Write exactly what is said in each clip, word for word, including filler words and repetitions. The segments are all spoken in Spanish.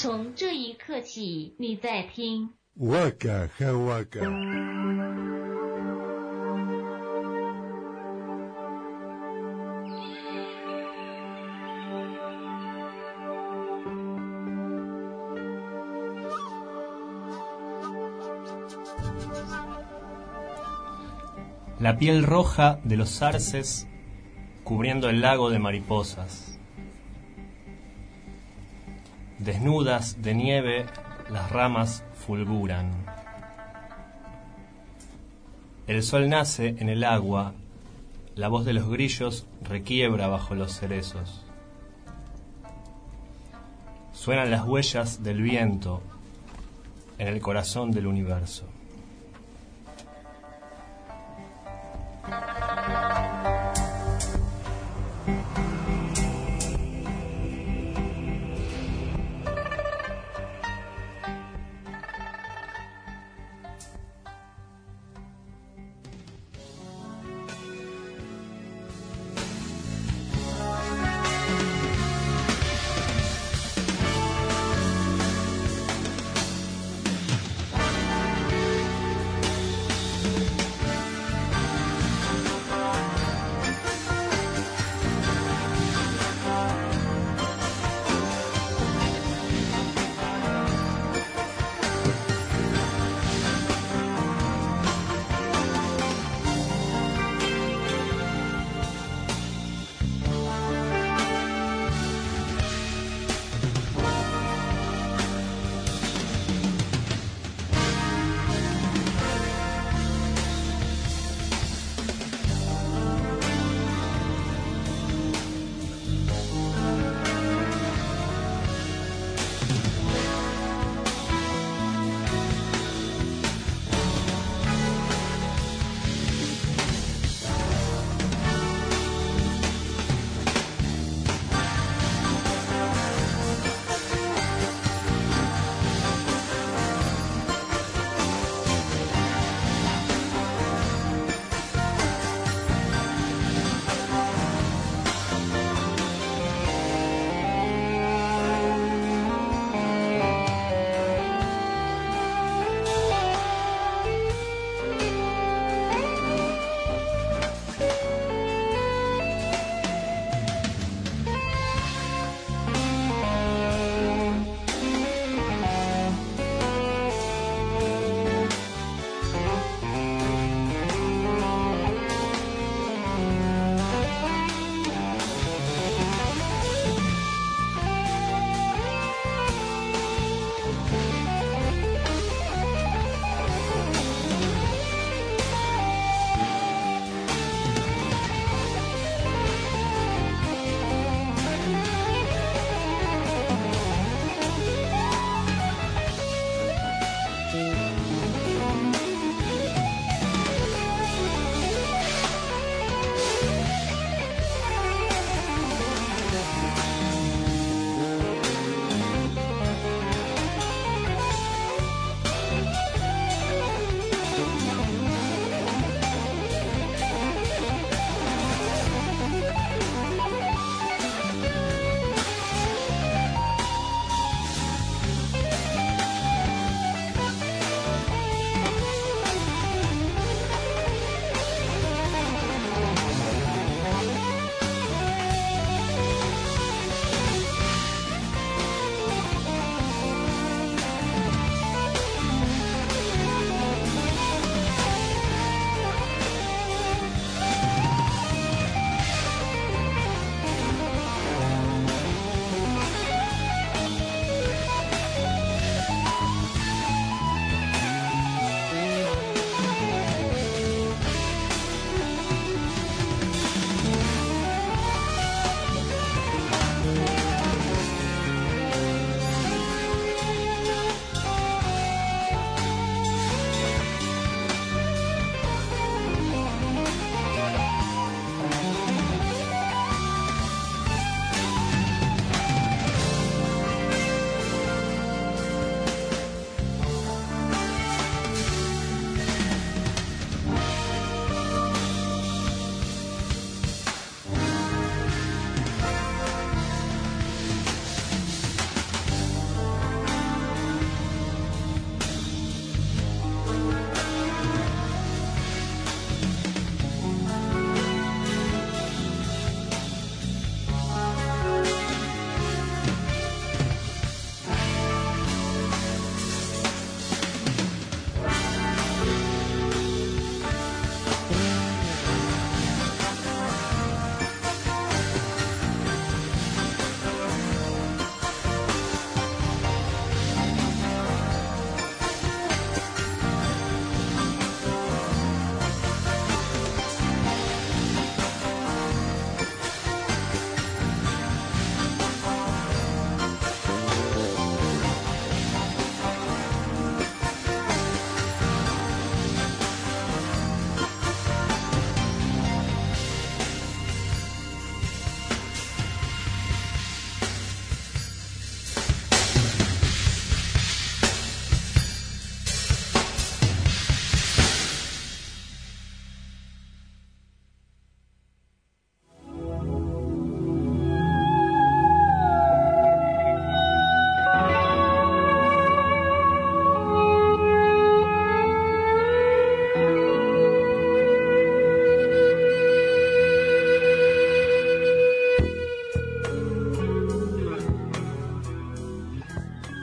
从这一刻起，你在听 Waka Jawaka. La piel roja de los arces cubriendo el lago de mariposas. Desnudas de nieve, las ramas fulguran. El sol nace en el agua, la voz de los grillos requiebra bajo los cerezos. Suenan las huellas del viento en el corazón del universo.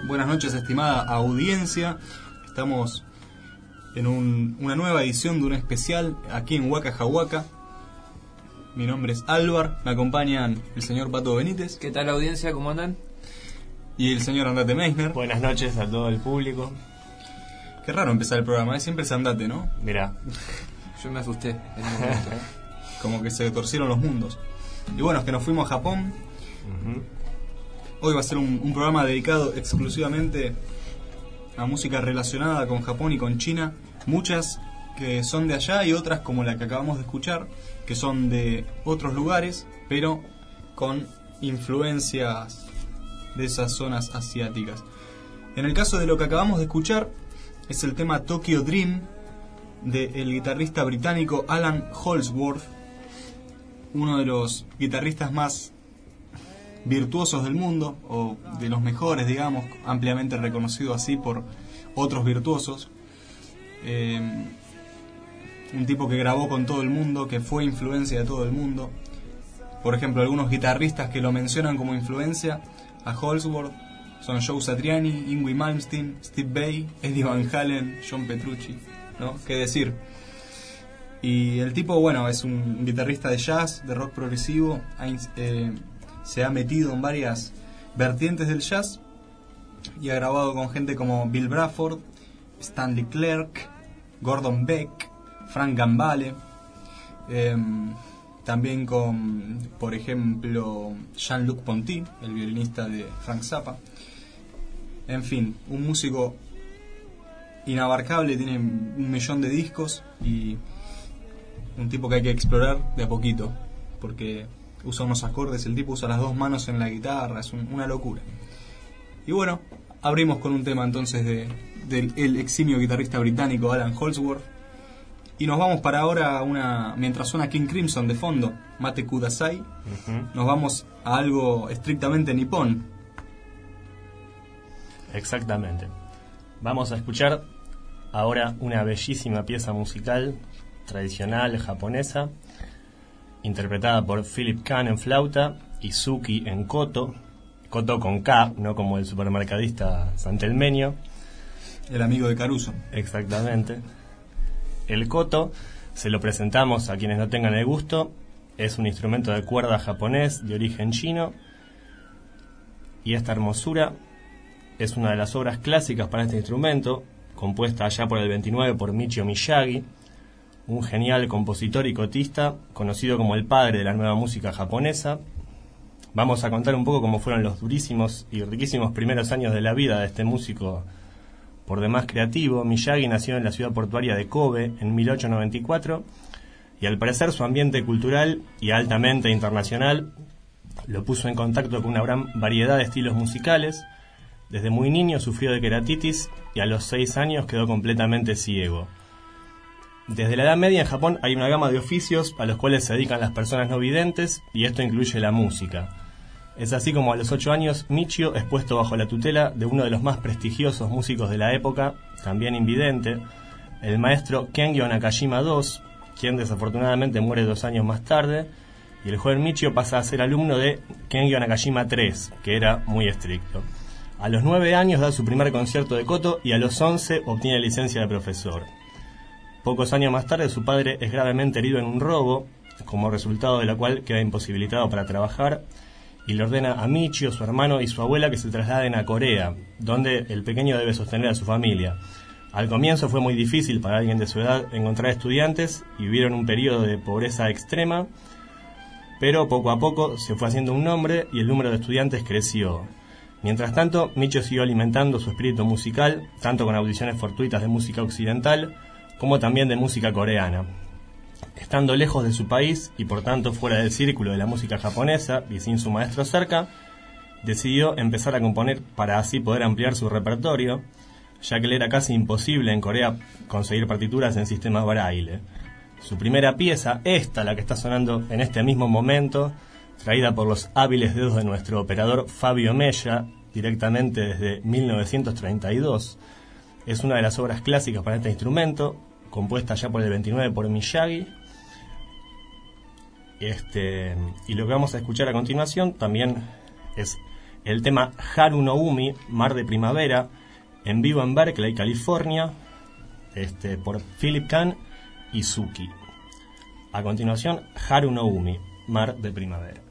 Buenas noches, estimada audiencia. Estamos en un, una nueva edición de un especial aquí en Waka Jawaka. Mi nombre es Álvar, me acompañan el señor Pato Benítez. ¿Qué tal, audiencia? ¿Cómo andan? Y el señor Andate Meisner. Buenas noches a todo el público. Qué raro empezar el programa, ¿eh? Siempre es Andate, ¿no? Mirá, Yo me asusté en un momento. Como que se torcieron los mundos. Y bueno, es que nos fuimos a Japón. Ujú. Hoy va a ser un, un programa dedicado exclusivamente a música relacionada con Japón y con China. Muchas que son de allá y otras como la que acabamos de escuchar, que son de otros lugares, pero con influencias de esas zonas asiáticas. En el caso de lo que acabamos de escuchar, es el tema Tokyo Dream del guitarrista británico Alan Holdsworth, uno de los guitarristas más virtuosos del mundo, o de los mejores, digamos, ampliamente reconocido así por otros virtuosos. Eh, un tipo que grabó con todo el mundo, que fue influencia de todo el mundo. Por ejemplo, algunos guitarristas que lo mencionan como influencia a Holdsworth son Joe Satriani, Yngwie Malmsteen, Steve Vai, Eddie Van Halen, John Petrucci, ¿no? ¿Qué decir? Y el tipo, bueno, es un guitarrista de jazz, de rock progresivo, ha, eh, se ha metido en varias vertientes del jazz y ha grabado con gente como Bill Bruford, Stanley Clarke, Gordon Beck, Frank Gambale, eh, también con, por ejemplo, Jean-Luc Ponty, el violinista de Frank Zappa. En fin, un músico inabarcable, tiene un millón de discos y un tipo que hay que explorar de a poquito, porque usa unos acordes, el tipo usa las dos manos en la guitarra, es un, una locura. Y bueno, abrimos con un tema entonces de, del el eximio guitarrista británico Alan Holdsworth. Y nos vamos para ahora, una mientras suena King Crimson de fondo, Mate Kudasai, Ujú. nos vamos a algo estrictamente nipón. Exactamente. Vamos a escuchar ahora una bellísima pieza musical tradicional japonesa, interpretada por Philip Kahn en flauta y Suki en koto, koto con K, no como el supermercadista santelmeño. El amigo de Caruso. Exactamente. El koto, se lo presentamos a quienes no tengan el gusto, es un instrumento de cuerda japonés de origen chino, y esta hermosura es una de las obras clásicas para este instrumento, compuesta allá por el veintinueve por Michio Miyagi, un genial compositor y cotista, conocido como el padre de la nueva música japonesa. Vamos a contar un poco cómo fueron los durísimos y riquísimos primeros años de la vida de este músico por demás creativo. Miyagi nació en la ciudad portuaria de Kobe en mil ochocientos noventa y cuatro y al parecer su ambiente cultural y altamente internacional lo puso en contacto con una gran variedad de estilos musicales. Desde muy niño sufrió de queratitis y a los seis años quedó completamente ciego. Desde la Edad Media en Japón hay una gama de oficios a los cuales se dedican las personas no videntes, y esto incluye la música. Es así como a los ocho años Michio es puesto bajo la tutela de uno de los más prestigiosos músicos de la época, también invidente, el maestro Kengyo Nakajima segundo, quien desafortunadamente muere dos años más tarde, y el joven Michio pasa a ser alumno de Kengyo Nakajima tercero, que era muy estricto. A los nueve años da su primer concierto de koto y a los once obtiene licencia de profesor. Pocos años más tarde su padre es gravemente herido en un robo, como resultado de la cual queda imposibilitado para trabajar, y le ordena a Michio, su hermano y su abuela que se trasladen a Corea, donde el pequeño debe sostener a su familia. Al comienzo fue muy difícil para alguien de su edad encontrar estudiantes y vivieron un periodo de pobreza extrema, pero poco a poco se fue haciendo un nombre y el número de estudiantes creció. Mientras tanto, Michio siguió alimentando su espíritu musical, tanto con audiciones fortuitas de música occidental, como también de música coreana. Estando lejos de su país y por tanto fuera del círculo de la música japonesa y sin su maestro cerca, decidió empezar a componer para así poder ampliar su repertorio, ya que le era casi imposible en Corea conseguir partituras en sistemas braille. Su primera pieza, esta, la que está sonando en este mismo momento, traída por los hábiles dedos de nuestro operador Fabio Mella, directamente desde mil novecientos treinta y dos, es una de las obras clásicas para este instrumento, compuesta ya por el veintinueve por Miyagi. Este, y lo que vamos a escuchar a continuación también es el tema Haru no Umi, Mar de Primavera, en vivo en Berkeley, California, este, por Philip Kahn y Suki. A continuación, Haru no Umi, Mar de Primavera.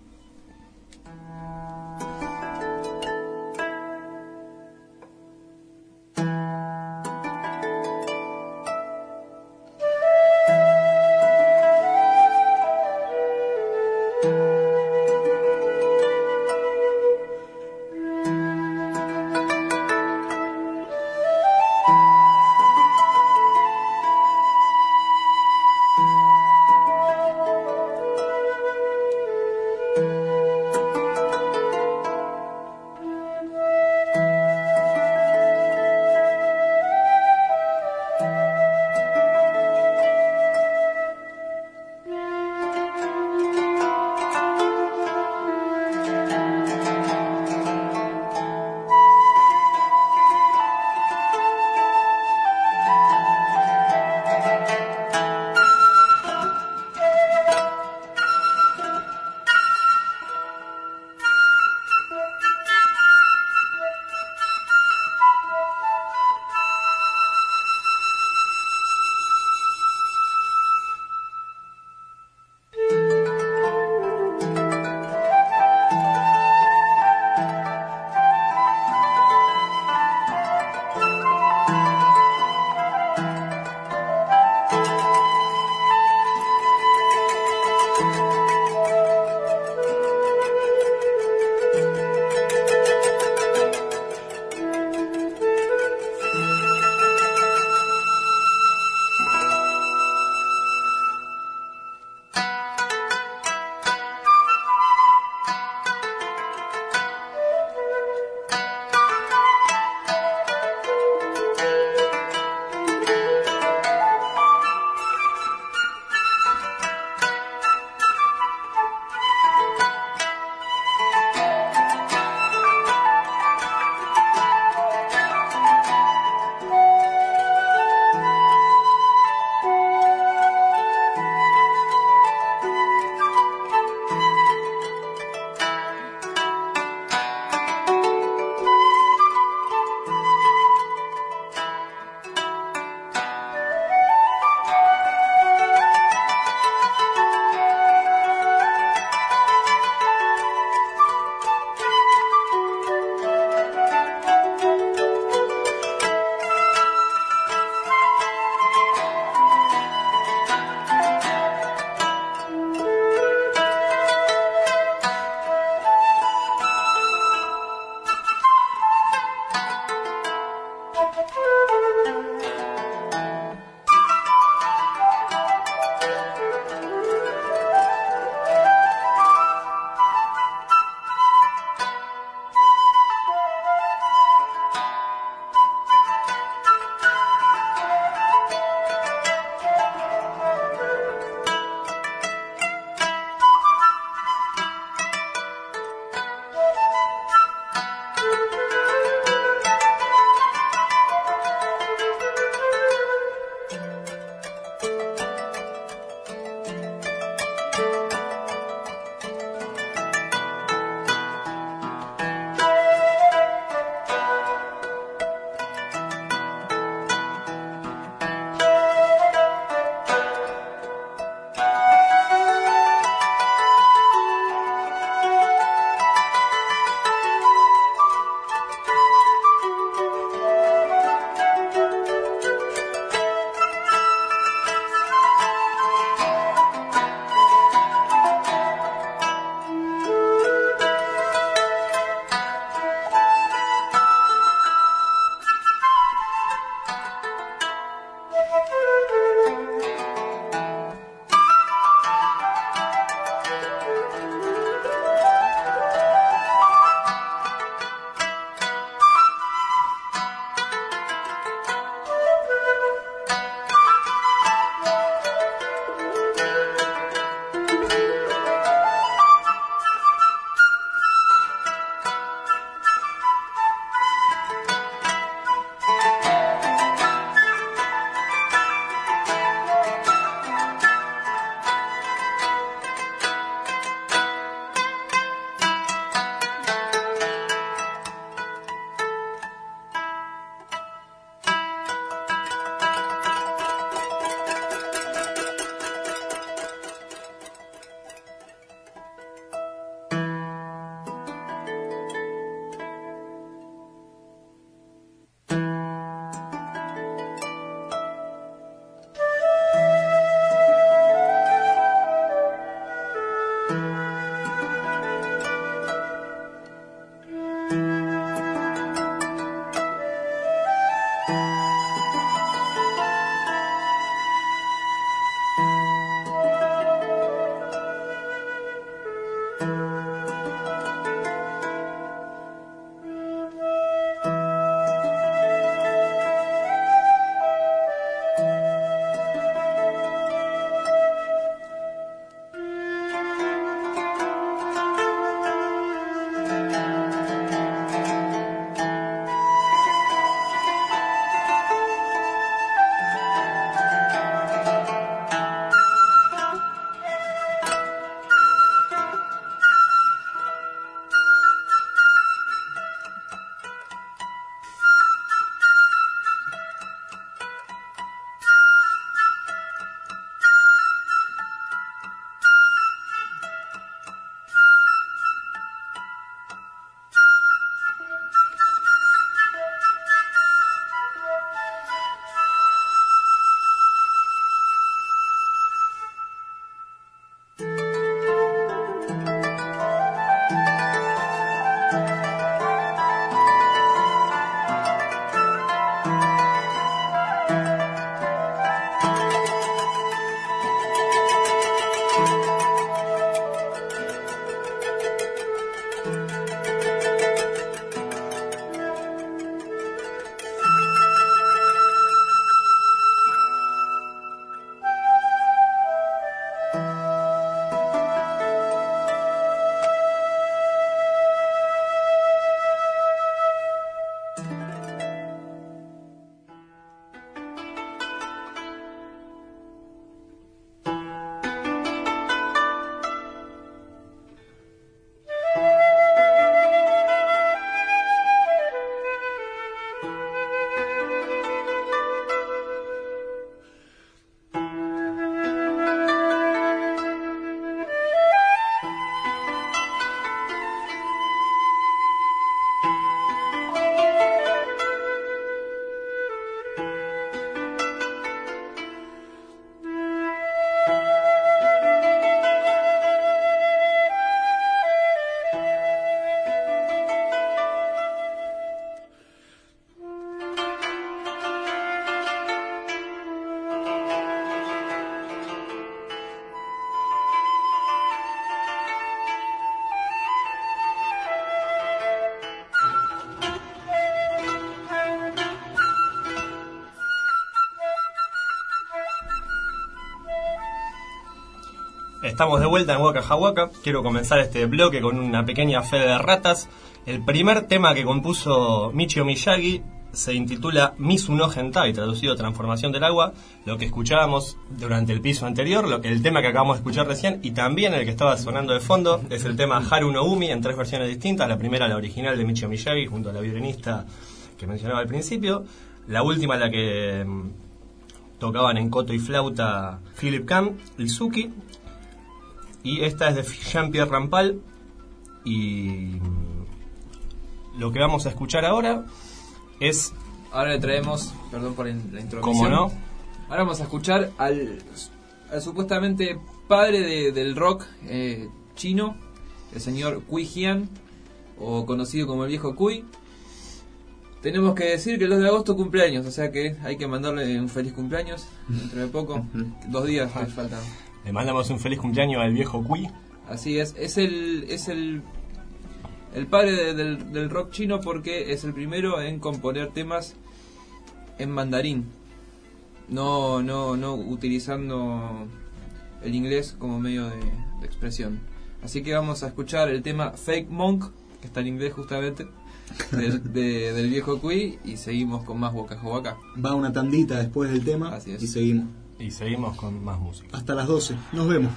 Estamos de vuelta en Waka Jawaka. Quiero comenzar este bloque con una pequeña fe de ratas. El primer tema que compuso Michio Miyagi se intitula Mizuno Hentai, traducido Transformación del Agua. Lo que escuchábamos durante el piso anterior, lo que, el tema que acabamos de escuchar recién, y también el que estaba sonando de fondo, es el tema Haru no Umi en tres versiones distintas. La primera, la original de Michio Miyagi, junto a la violinista que mencionaba al principio. La última, la que mmm, tocaban en coto y flauta Philip Kahn, Lizuki. Y esta es de Jean-Pierre Rampal. Y lo que vamos a escuchar ahora es... Ahora le traemos, perdón por la introducción. ¿Cómo no? Ahora vamos a escuchar al, al supuestamente padre de, del rock eh, chino, el señor Cui Jian, o conocido como el viejo Cui. Tenemos que decir que el dos de agosto cumpleaños, o sea que hay que mandarle un feliz cumpleaños dentro de poco. Dos días le faltan. Le mandamos un feliz cumpleaños al viejo Cui. Así es, es el es el el padre de, del, del rock chino porque es el primero en componer temas en mandarín, no no no utilizando el inglés como medio de, de expresión. Así que vamos a escuchar el tema Fake Monk, que está en inglés justamente, del, de, del viejo Cui, y seguimos con más Waka Jawaka. Va una tandita después del tema. Así es. Y seguimos. Y seguimos con más música. Hasta las doce. Nos vemos.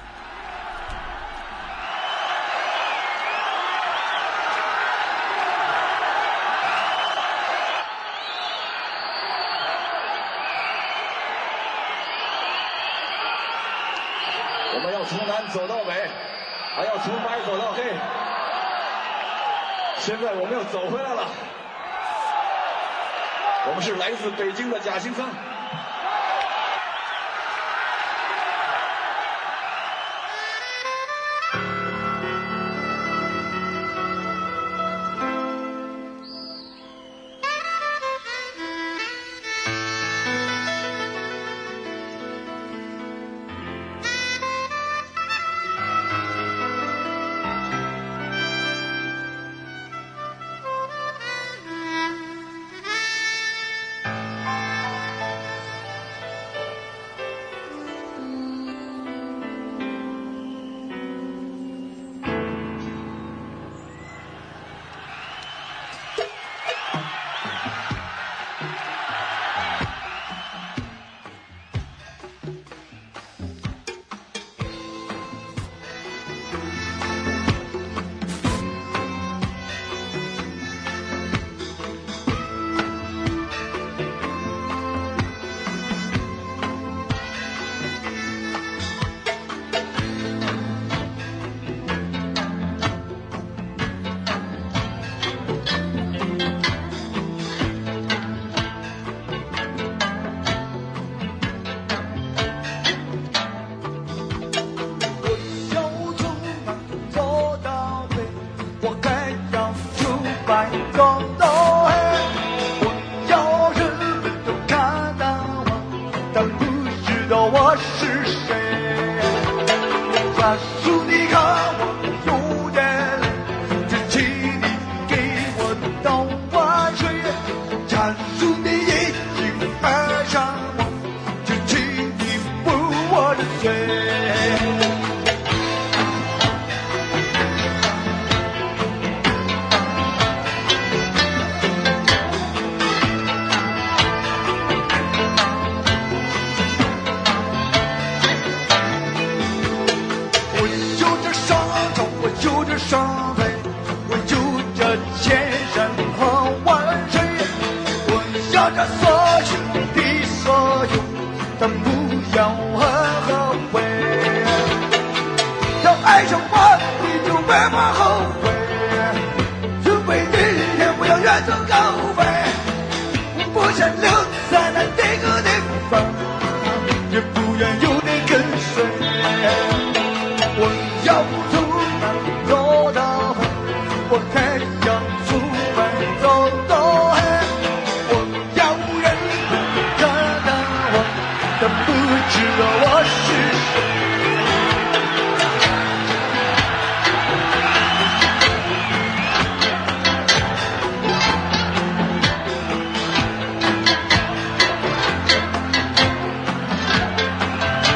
我们要从南走到北，还要从白走到黑。现在我们又走回来了。我们是来自北京的贾行仓。 我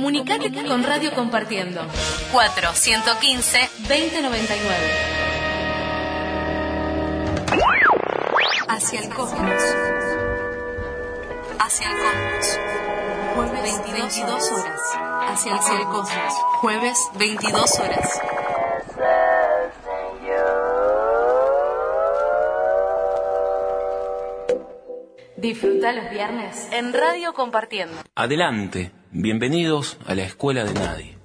Comunicate con Radio Compartiendo. cuatro uno cinco, dos cero nueve nueve. Hacia el cosmos. Hacia el cosmos. Jueves veintidós horas. Hacia el, Hacia el cosmos. Jueves veintidós horas. Disfruta los viernes en Radio Compartiendo. Adelante, bienvenidos a la Escuela de Nadie.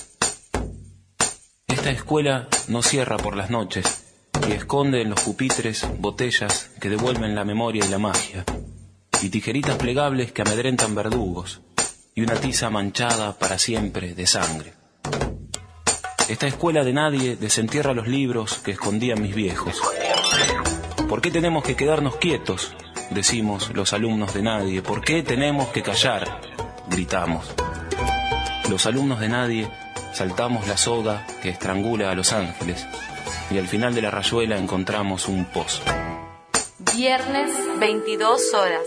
Esta escuela no cierra por las noches y esconde en los pupitres botellas que devuelven la memoria y la magia, y tijeritas plegables que amedrentan verdugos, y una tiza manchada para siempre de sangre. Esta escuela de nadie desentierra los libros que escondían mis viejos. ¿Por qué tenemos que quedarnos quietos?, decimos los alumnos de nadie. ¿Por qué tenemos que callar?, gritamos. Los alumnos de nadie saltamos la soga que estrangula a los ángeles, y al final de la rayuela encontramos un pozo. Viernes veintidós horas.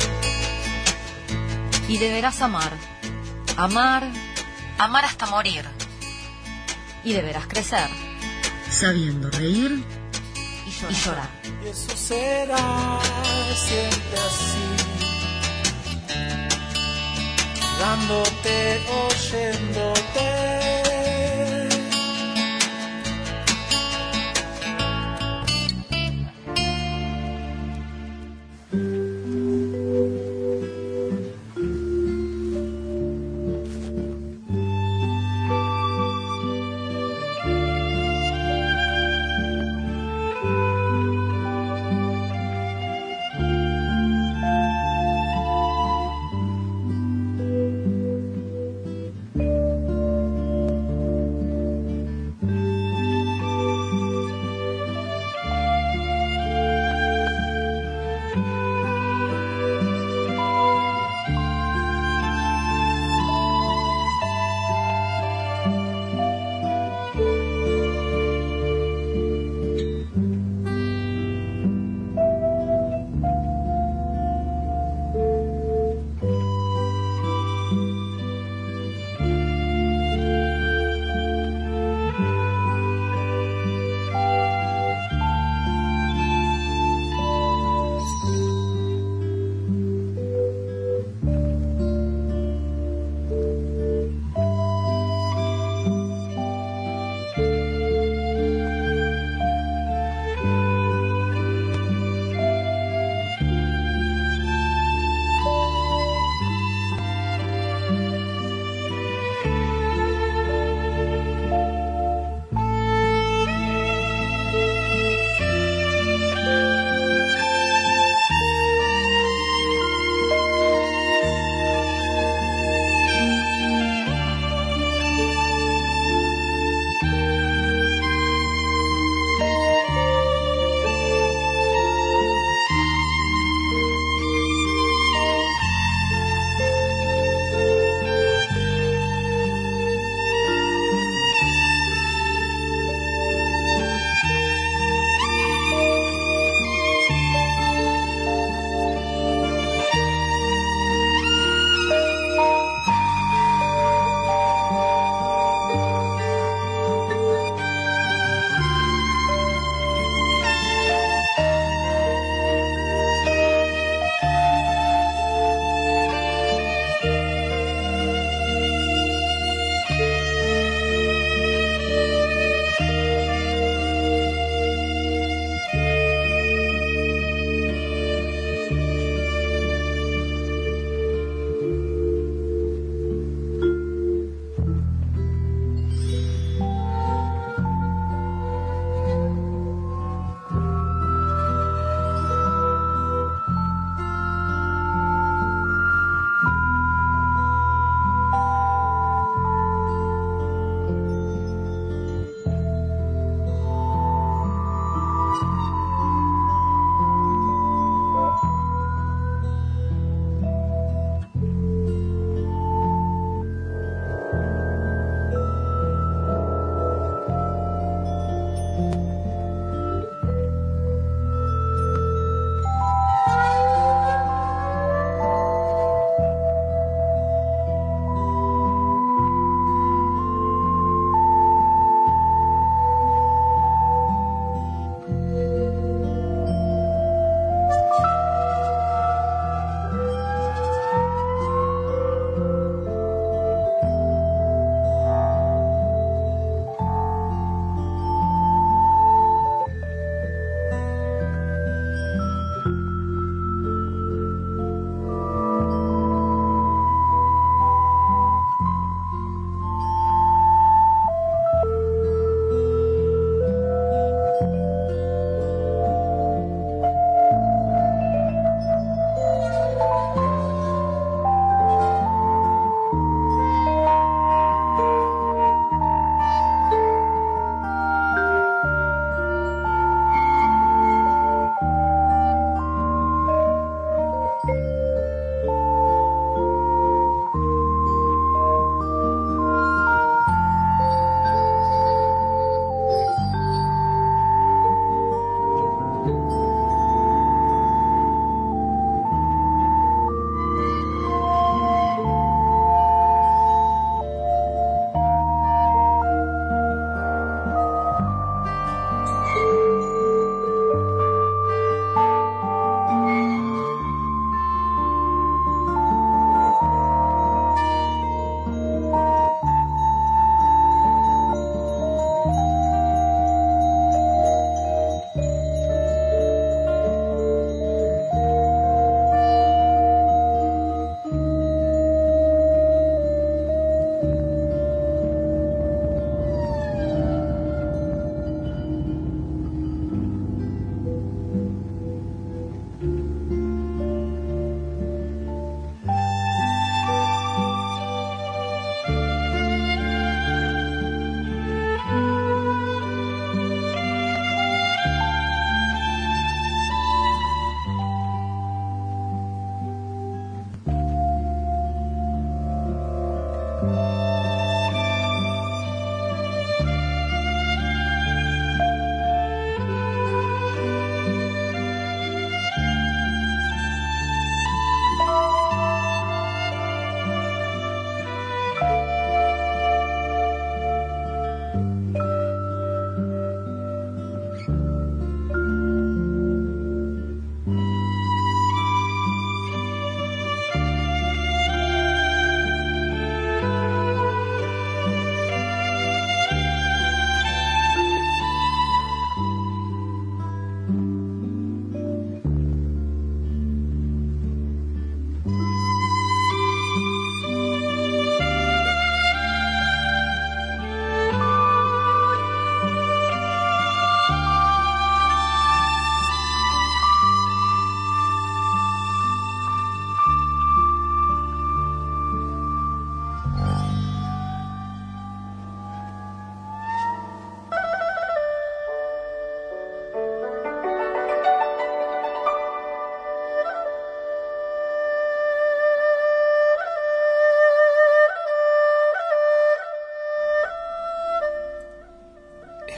Y deberás amar. Amar. Amar hasta morir. Y deberás crecer. Sabiendo reír y llorar. Y llorar. Y eso será siempre así, dándote, oyéndote.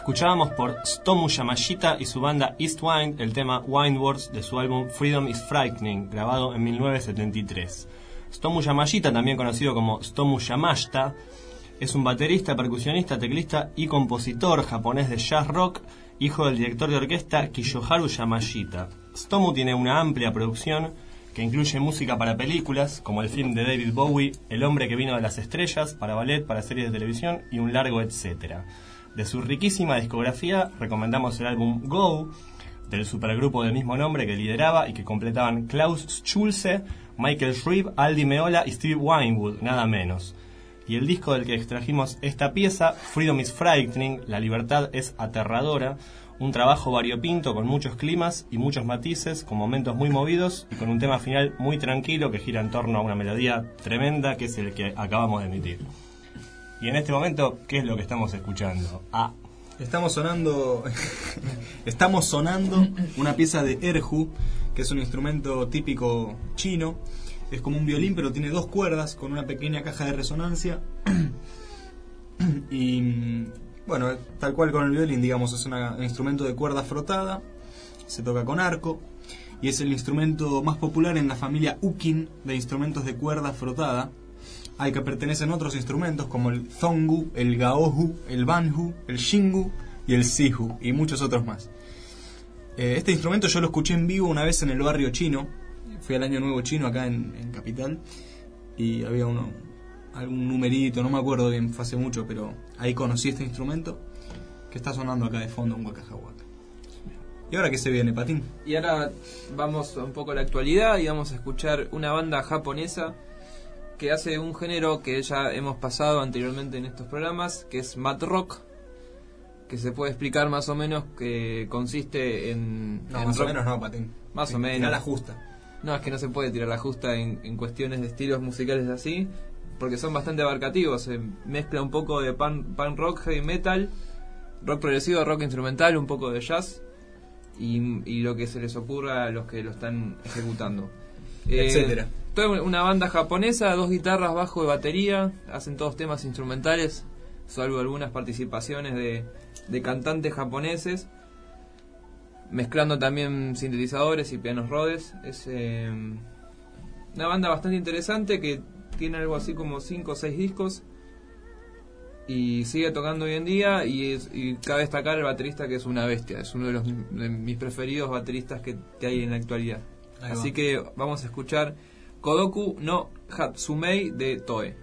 Escuchábamos por Stomu Yamashita y su banda Eastwind el tema Windwards de su álbum Freedom is Frightening, grabado en mil novecientos setenta y tres. Stomu Yamashita, también conocido como Stomu Yamashita, es un baterista, percusionista, teclista y compositor japonés de jazz rock, hijo del director de orquesta Kiyoharu Yamashita. Stomu tiene una amplia producción que incluye música para películas, como el film de David Bowie, El hombre que vino de las estrellas, para ballet, para series de televisión y un largo etcétera. De su riquísima discografía, recomendamos el álbum Go, del supergrupo del mismo nombre que lideraba y que completaban Klaus Schulze, Michael Shrieve, Aldi Meola y Steve Winwood, nada menos. Y el disco del que extrajimos esta pieza, Freedom is Frightening, La libertad es aterradora, un trabajo variopinto con muchos climas y muchos matices, con momentos muy movidos y con un tema final muy tranquilo que gira en torno a una melodía tremenda que es el que acabamos de emitir. Y en este momento, ¿qué es lo que estamos escuchando? Ah, estamos sonando estamos sonando una pieza de erhu, que es un instrumento típico chino. Es como un violín, pero tiene dos cuerdas con una pequeña caja de resonancia. Y bueno, tal cual con el violín, digamos, es una, un instrumento de cuerda frotada, se toca con arco y es el instrumento más popular en la familia ukin de instrumentos de cuerda frotada. Hay que pertenecen otros instrumentos como el zongu, el gaohu, el banhu, el shingu y el sihu y muchos otros más. Eh, este instrumento yo lo escuché en vivo una vez en el barrio chino. Fui al Año Nuevo Chino acá en, en Capital y había uno, algún numerito, no me acuerdo bien, fue hace mucho, pero ahí conocí este instrumento que está sonando acá de fondo, un wakajahuaca. ¿Y ahora qué se viene, Patín? Y ahora vamos un poco a la actualidad y vamos a escuchar una banda japonesa que hace un género que ya hemos pasado anteriormente en estos programas, que es mat rock, que se puede explicar más o menos que consiste en... No, en más rock, o menos no, Patín. Más o menos. Tira la justa. No, es que no se puede tirar la justa en, en cuestiones de estilos musicales así, porque son bastante abarcativos. Se mezcla un poco de pan, pan rock, heavy metal, rock progresivo, rock instrumental, un poco de jazz y, y lo que se les ocurra a los que lo están ejecutando. Etcétera. Eh, toda una banda japonesa, dos guitarras, bajo y batería, hacen todos temas instrumentales, salvo algunas participaciones de, de cantantes japoneses, mezclando también sintetizadores y pianos Rhodes. Es eh, una banda bastante interesante que tiene algo así como cinco o seis discos y sigue tocando hoy en día, y, es, y cabe destacar el baterista, que es una bestia, es uno de, los, de mis preferidos bateristas que, que hay en la actualidad. Ahí Así va. que vamos a escuchar Kodoku no Hatsumei de Toe.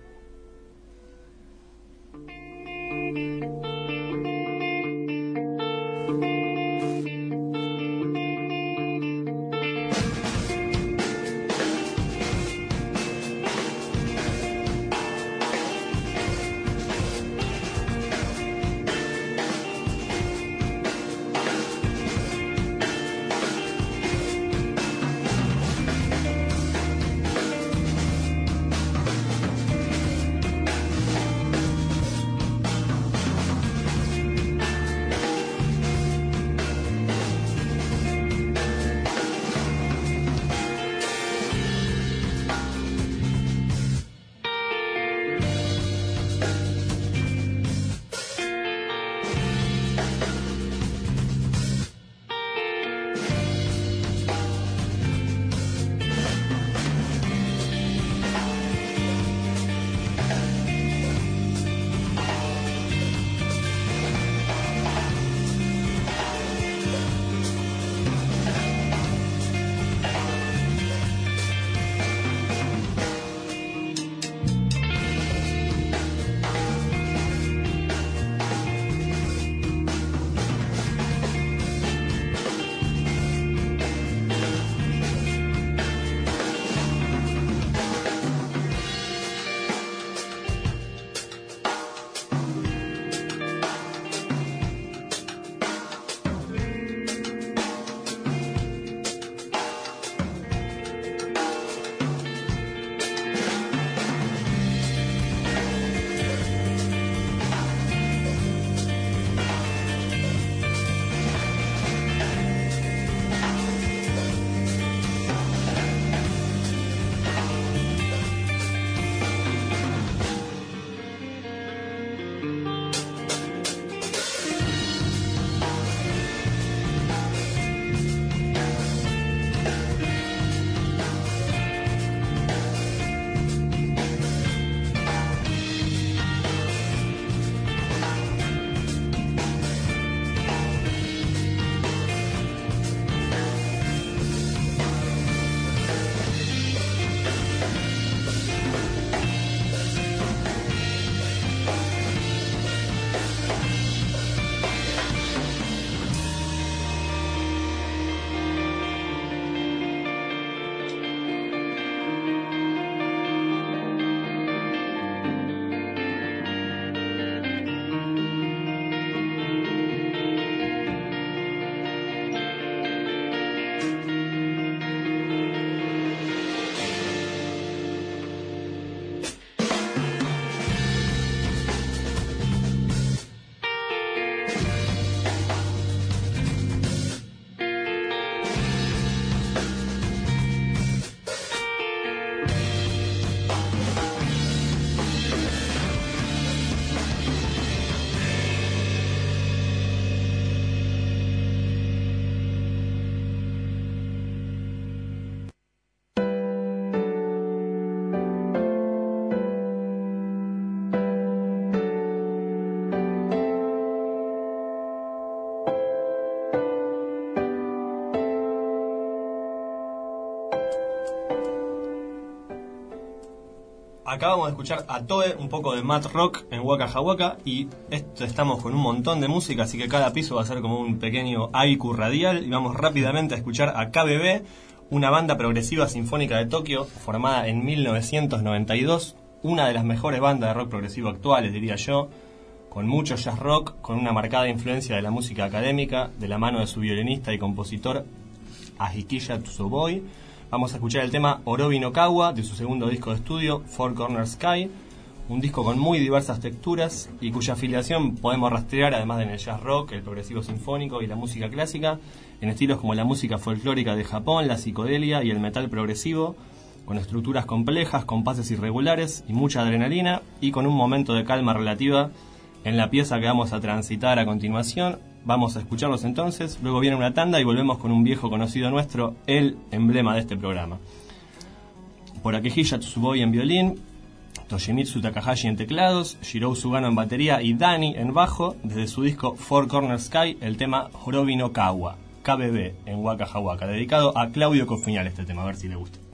Acabamos de escuchar a Toe, un poco de Matt Rock en Waka Jawaka, y esto estamos con un montón de música, así que cada piso va a ser como un pequeño haiku radial, y vamos rápidamente a escuchar a K B B, una banda progresiva sinfónica de Tokio, formada en mil novecientos noventa y dos, una de las mejores bandas de rock progresivo actuales, diría yo, con mucho jazz rock, con una marcada influencia de la música académica, de la mano de su violinista y compositor Ajikiya Tsuboy. Vamos a escuchar el tema Orobi no Kawa de su segundo disco de estudio, Four Corner Sky, un disco con muy diversas texturas y cuya afiliación podemos rastrear, además de en el jazz rock, el progresivo sinfónico y la música clásica, en estilos como la música folclórica de Japón, la psicodelia y el metal progresivo, con estructuras complejas, compases irregulares y mucha adrenalina, y con un momento de calma relativa en la pieza que vamos a transitar a continuación. Vamos a escucharlos entonces, luego viene una tanda y volvemos con un viejo conocido nuestro, el emblema de este programa. Por Akehiya Tsuboy en violín, Toshimitsu Takahashi en teclados, Shirou Sugano en batería y Dani en bajo, desde su disco Four Corner Sky, el tema Orobi no Kawa, K B B en Waka Jawaka, dedicado a Claudio Cofiñal este tema, a ver si le gusta.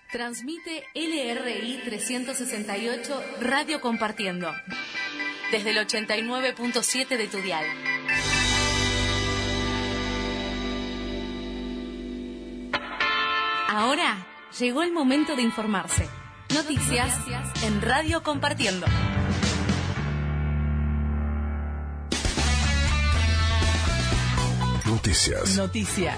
Transmite L R I trescientos sesenta y ocho Radio Compartiendo. Desde el ochenta y nueve punto siete de tu dial. Ahora llegó el momento de informarse. Noticias en Radio Compartiendo. Noticias. Noticias.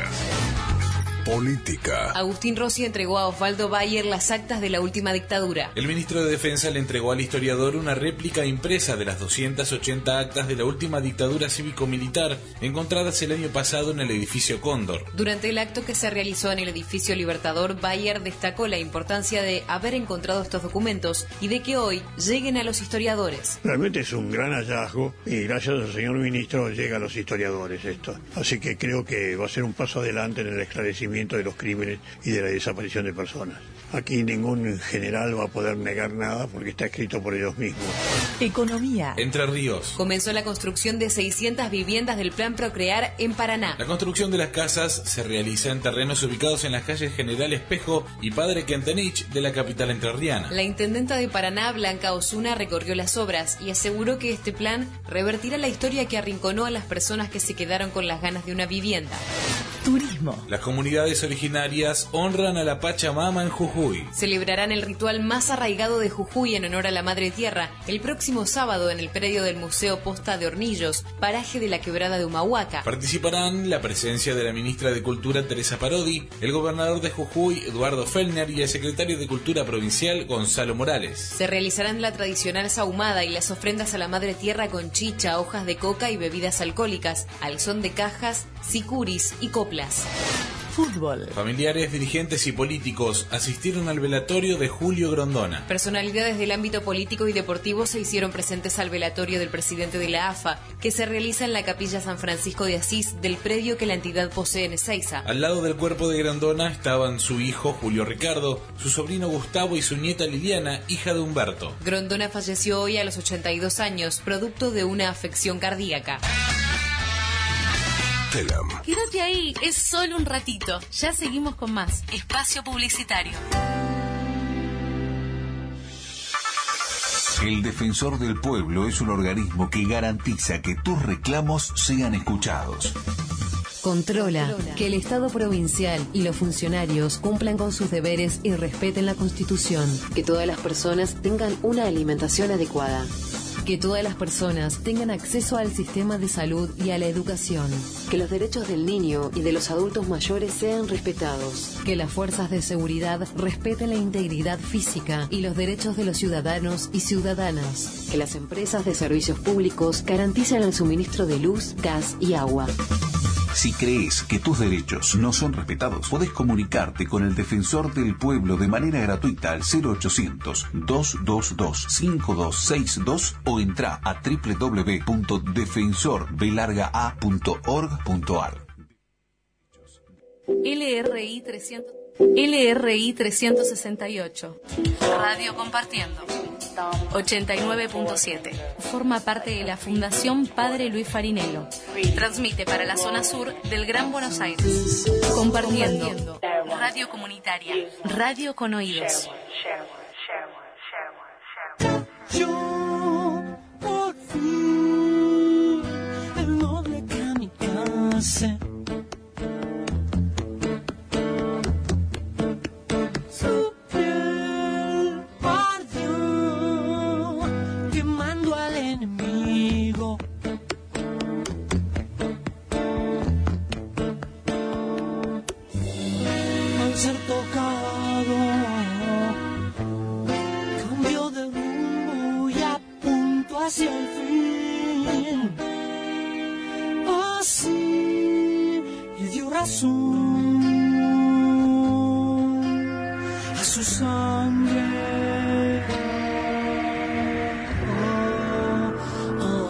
Política. Agustín Rossi entregó a Osvaldo Bayer las actas de la última dictadura. El ministro de Defensa le entregó al historiador una réplica impresa de las doscientas ochenta actas de la última dictadura cívico-militar encontradas el año pasado en el edificio Cóndor. Durante el acto que se realizó en el edificio Libertador, Bayer destacó la importancia de haber encontrado estos documentos y de que hoy lleguen a los historiadores. Realmente es un gran hallazgo y gracias al señor ministro llega a los historiadores esto. Así que creo que va a ser un paso adelante en el esclarecimiento de los crímenes y de la desaparición de personas. Aquí ningún general va a poder negar nada porque está escrito por ellos mismos. Economía. Entre Ríos. Comenzó la construcción de seiscientas viviendas del Plan Procrear en Paraná. La construcción de las casas se realiza en terrenos ubicados en las calles General Espejo y Padre Quentenich de la capital entrerriana. La intendenta de Paraná, Blanca Osuna, recorrió las obras y aseguró que este plan revertirá la historia que arrinconó a las personas que se quedaron con las ganas de una vivienda. Turismo. Las comunidades originarias honran a la Pachamama en Jujuy. Celebrarán el ritual más arraigado de Jujuy en honor a la Madre Tierra el próximo sábado en el predio del Museo Posta de Hornillos, paraje de la Quebrada de Humahuaca. Participarán la presencia de la ministra de Cultura Teresa Parodi, el gobernador de Jujuy Eduardo Fellner y el secretario de Cultura Provincial Gonzalo Morales. Se realizarán la tradicional sahumada y las ofrendas a la Madre Tierra con chicha, hojas de coca y bebidas alcohólicas, al son de cajas, sicuris y coplas. Fútbol. Familiares, dirigentes y políticos asistieron al velatorio de Julio Grondona. Personalidades del ámbito político y deportivo se hicieron presentes al velatorio del presidente de la A F A, que se realiza en la Capilla San Francisco de Asís del predio que la entidad posee en Ezeiza. Al lado del cuerpo de Grondona estaban su hijo Julio Ricardo, su sobrino Gustavo y su nieta Liliana, hija de Humberto. Grondona falleció hoy a los ochenta y dos años, producto de una afección cardíaca. Telam. Quédate ahí, es solo un ratito. Ya seguimos con más. Espacio publicitario. El Defensor del Pueblo es un organismo que garantiza que tus reclamos sean escuchados. Controla que el Estado provincial y los funcionarios cumplan con sus deberes y respeten la Constitución. Que todas las personas tengan una alimentación adecuada. Que todas las personas tengan acceso al sistema de salud y a la educación. Que los derechos del niño y de los adultos mayores sean respetados. Que las fuerzas de seguridad respeten la integridad física y los derechos de los ciudadanos y ciudadanas. Que las empresas de servicios públicos garanticen el suministro de luz, gas y agua. Si crees que tus derechos no son respetados, podés comunicarte con el Defensor del Pueblo de manera gratuita al cero ochocientos, dos dos dos, cinco dos seis dos o entra a doble u doble u doble u punto defensor b larga a punto org punto a r. L R I trescientos L R I trescientos sesenta y ocho. Radio Compartiendo. ochenta y nueve punto siete. Forma parte de la Fundación Padre Luis Farinello. Transmite para la zona sur del Gran Buenos Aires. Compartiendo. Radio comunitaria. Radio con oídos. Yo por fin logré caminarse. Su piel ardió, quemando al enemigo. Al ser tocado, cambió de rumbo y apuntó hacia el fin. Así le dio razón a su sangre. Oh, oh,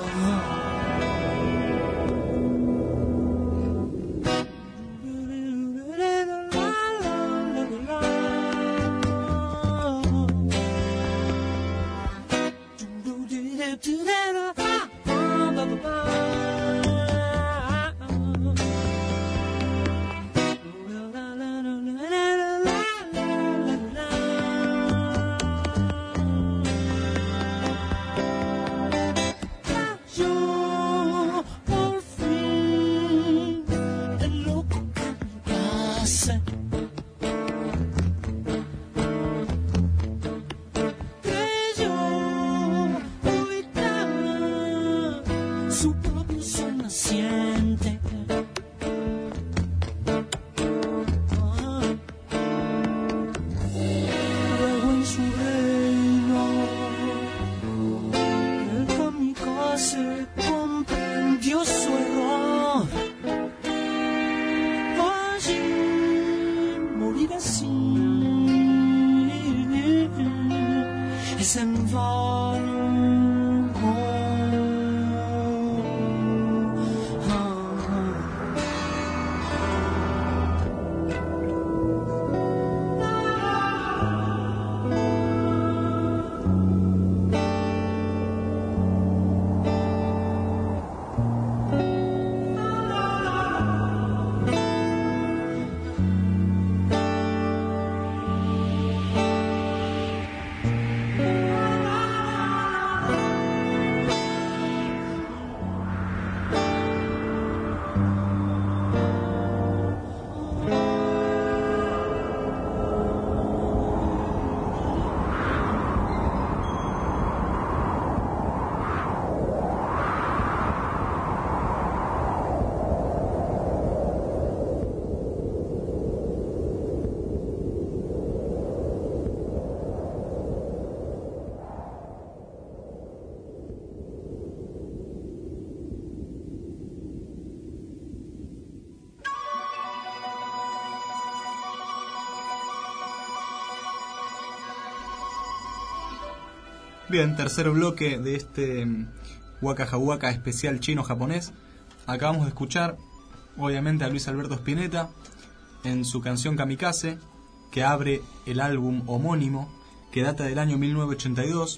Bien, tercer bloque de este Waka Jawaka especial chino-japonés. Acabamos de escuchar, obviamente, a Luis Alberto Spinetta en su canción Kamikaze, que abre el álbum homónimo, que data del año mil novecientos ochenta y dos,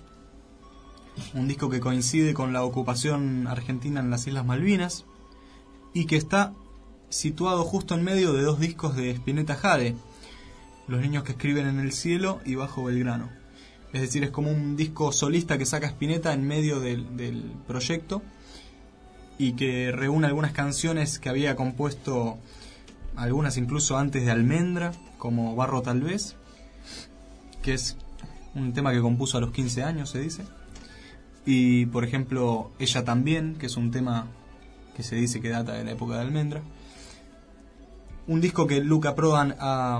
un disco que coincide con la ocupación argentina en las Islas Malvinas y que está situado justo en medio de dos discos de Spinetta Jade, Los niños que escriben en el cielo y Bajo Belgrano. Es decir, es como un disco solista que saca Spinetta en medio del, del proyecto y que reúne algunas canciones que había compuesto, algunas incluso antes de Almendra, como Barro tal vez, que es un tema que compuso a los quince años, se dice. Y, por ejemplo, Ella también, que es un tema que se dice que data de la época de Almendra. Un disco que Luca Prodan ha,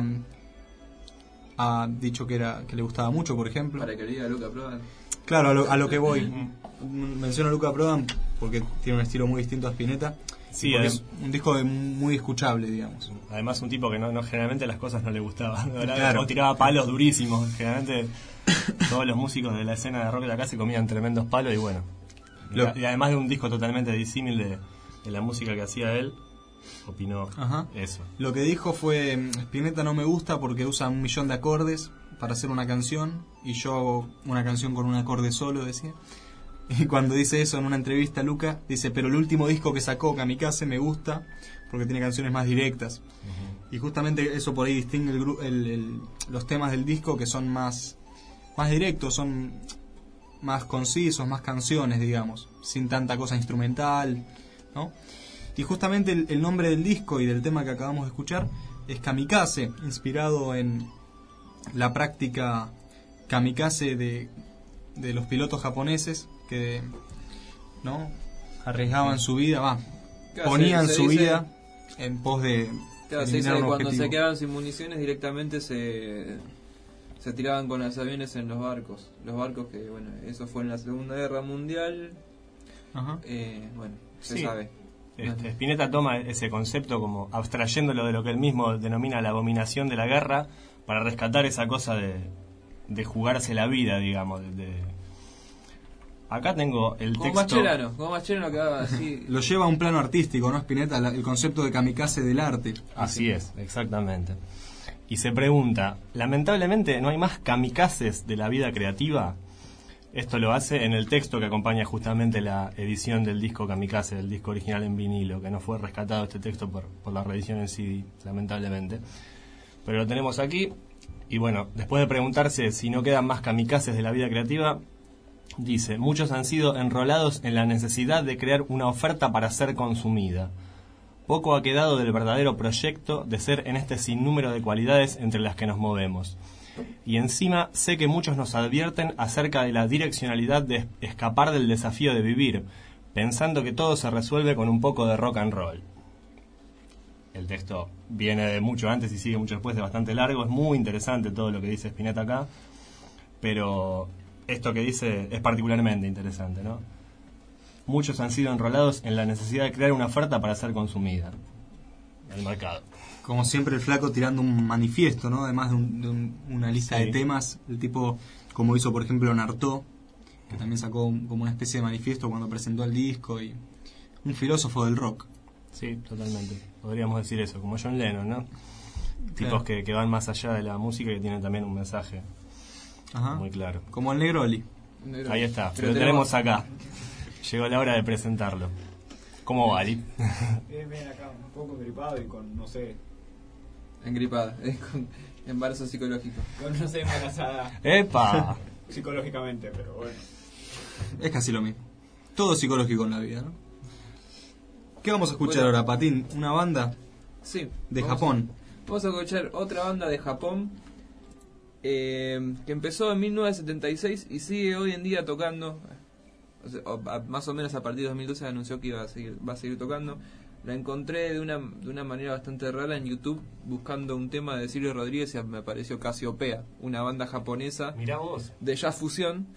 ha dicho que era que le gustaba mucho, por ejemplo. Para que le diga Luca Prodan. Claro, a lo, a lo que voy. Menciono a Luca Prodan porque tiene un estilo muy distinto a Spinetta. Sí, es un disco de muy escuchable, digamos. Además, un tipo que no, no generalmente las cosas no le gustaban. Claro. O tiraba palos durísimos. Generalmente todos los músicos de la escena de rock de acá se comían tremendos palos y bueno. Lo... Y además de un disco totalmente disímil de, de la música que hacía él, opinó Ajá. eso. Lo que dijo fue: Spinetta no me gusta porque usa un millón de acordes para hacer una canción y yo hago una canción con un acorde solo, decía. Y cuando dice eso en una entrevista, Luca dice: pero el último disco que sacó, Kamikaze, me gusta porque tiene canciones más directas. Uh-huh. Y justamente eso por ahí distingue el, el, el, los temas del disco, que son más, más directos, son más concisos, más canciones, digamos, sin tanta cosa instrumental, ¿no? Y justamente el, el nombre del disco y del tema que acabamos de escuchar es Kamikaze, inspirado en la práctica kamikaze de, de los pilotos japoneses que, ¿no?, arriesgaban su vida, va, claro, ponían se, se su dice, vida en pos de claro, se dice que cuando se quedaban sin municiones directamente se se tiraban con los aviones en los barcos, los barcos que, bueno, eso fue en la Segunda Guerra Mundial. Ajá. Eh, bueno, se sí. sabe. Este, Spinetta toma ese concepto como abstrayéndolo de lo que él mismo denomina la abominación de la guerra para rescatar esa cosa de, de jugarse la vida, digamos. De, de... Acá tengo el como texto... Mascherano, como Mascherano que haga así... Lo lleva a un plano artístico, ¿no, Spinetta? El concepto de kamikaze del arte. Así es, exactamente. Y se pregunta, lamentablemente no hay más kamikazes de la vida creativa. Esto lo hace en el texto que acompaña justamente la edición del disco Kamikaze, del disco original en vinilo, que no fue rescatado este texto por, por la reedición en C D, lamentablemente. Pero lo tenemos aquí, y bueno, después de preguntarse si no quedan más kamikazes de la vida creativa, dice: muchos han sido enrolados en la necesidad de crear una oferta para ser consumida. Poco ha quedado del verdadero proyecto de ser en este sinnúmero de cualidades entre las que nos movemos. Y encima sé que muchos nos advierten acerca de la direccionalidad de escapar del desafío de vivir, pensando que todo se resuelve con un poco de rock and roll. El texto viene de mucho antes y sigue mucho después, de bastante largo. Es muy interesante todo lo que dice Spinetta acá, pero esto que dice es particularmente interesante, ¿no? Muchos han sido enrolados en la necesidad de crear una oferta para ser consumida al mercado. Como siempre, el flaco tirando un manifiesto, ¿no? Además de, un, de un, una lista sí. de temas. El tipo, como hizo por ejemplo Nartó, que también sacó un, como una especie de manifiesto cuando presentó el disco. Y un filósofo del rock. Sí, totalmente. Podríamos decir eso, como John Lennon, ¿no? Tipos claro. que, que van más allá de la música y que tienen también un mensaje Ajá. muy claro. Como el Negroli. Negroli. Ahí está, pero lo tenemos... tenemos acá. Llegó la hora de presentarlo. ¿Cómo va, Ali? Bien, bien, acá un poco gripado y con, no sé... Engripada, con embarazo psicológico. Con, no sé, embarazada. ¡Epa! Psicológicamente, pero bueno. Es casi lo mismo. Todo psicológico en la vida, ¿no? ¿Qué vamos a escuchar bueno, ahora, Patín? ¿Una banda? Sí. De vamos, Japón. Vamos a escuchar otra banda de Japón eh, que empezó en mil novecientos setenta y seis y sigue hoy en día tocando. O sea, o, a, más o menos a partir de dos mil doce anunció que iba a seguir, va a seguir tocando. La encontré de una de una manera bastante rara en YouTube, buscando un tema de Silvio Rodríguez, y me apareció Casiopea, una banda japonesa. Mirá vos. De jazz fusión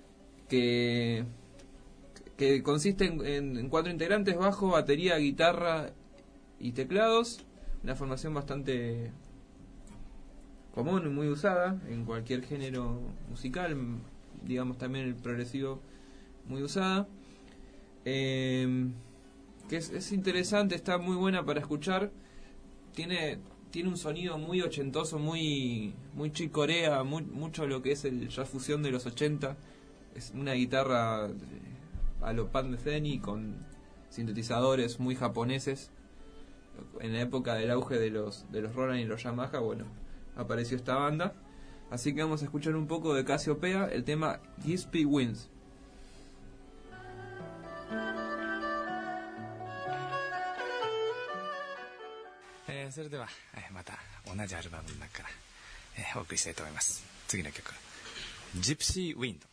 que que consiste en, en, en cuatro integrantes: bajo, batería, guitarra y teclados. Una formación bastante común y muy usada en cualquier género musical, digamos también el progresivo muy usada. Eh, que es, es interesante, está muy buena para escuchar. Tiene tiene un sonido muy ochentoso, muy muy Chick Corea, muy, mucho lo que es el jazz fusión de los ochenta. Es una guitarra a lo Pat Metheny con sintetizadores muy japoneses. En la época del auge de los de los Roland y los Yamaha, bueno, apareció esta banda. Así que vamos a escuchar un poco de Casiopea, el tema Gillespie Winds. えー、それでは、えー、また同じアルバムの中から、えー、お送りしたいと思います。次の曲、ジプシーウィンド。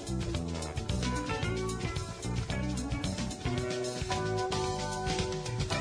「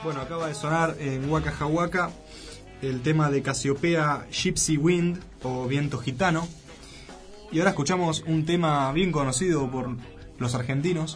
Bueno, acaba de sonar en Waka Jawaka el tema de Casiopea, Gypsy Wind o Viento Gitano. Y ahora escuchamos un tema bien conocido por los argentinos,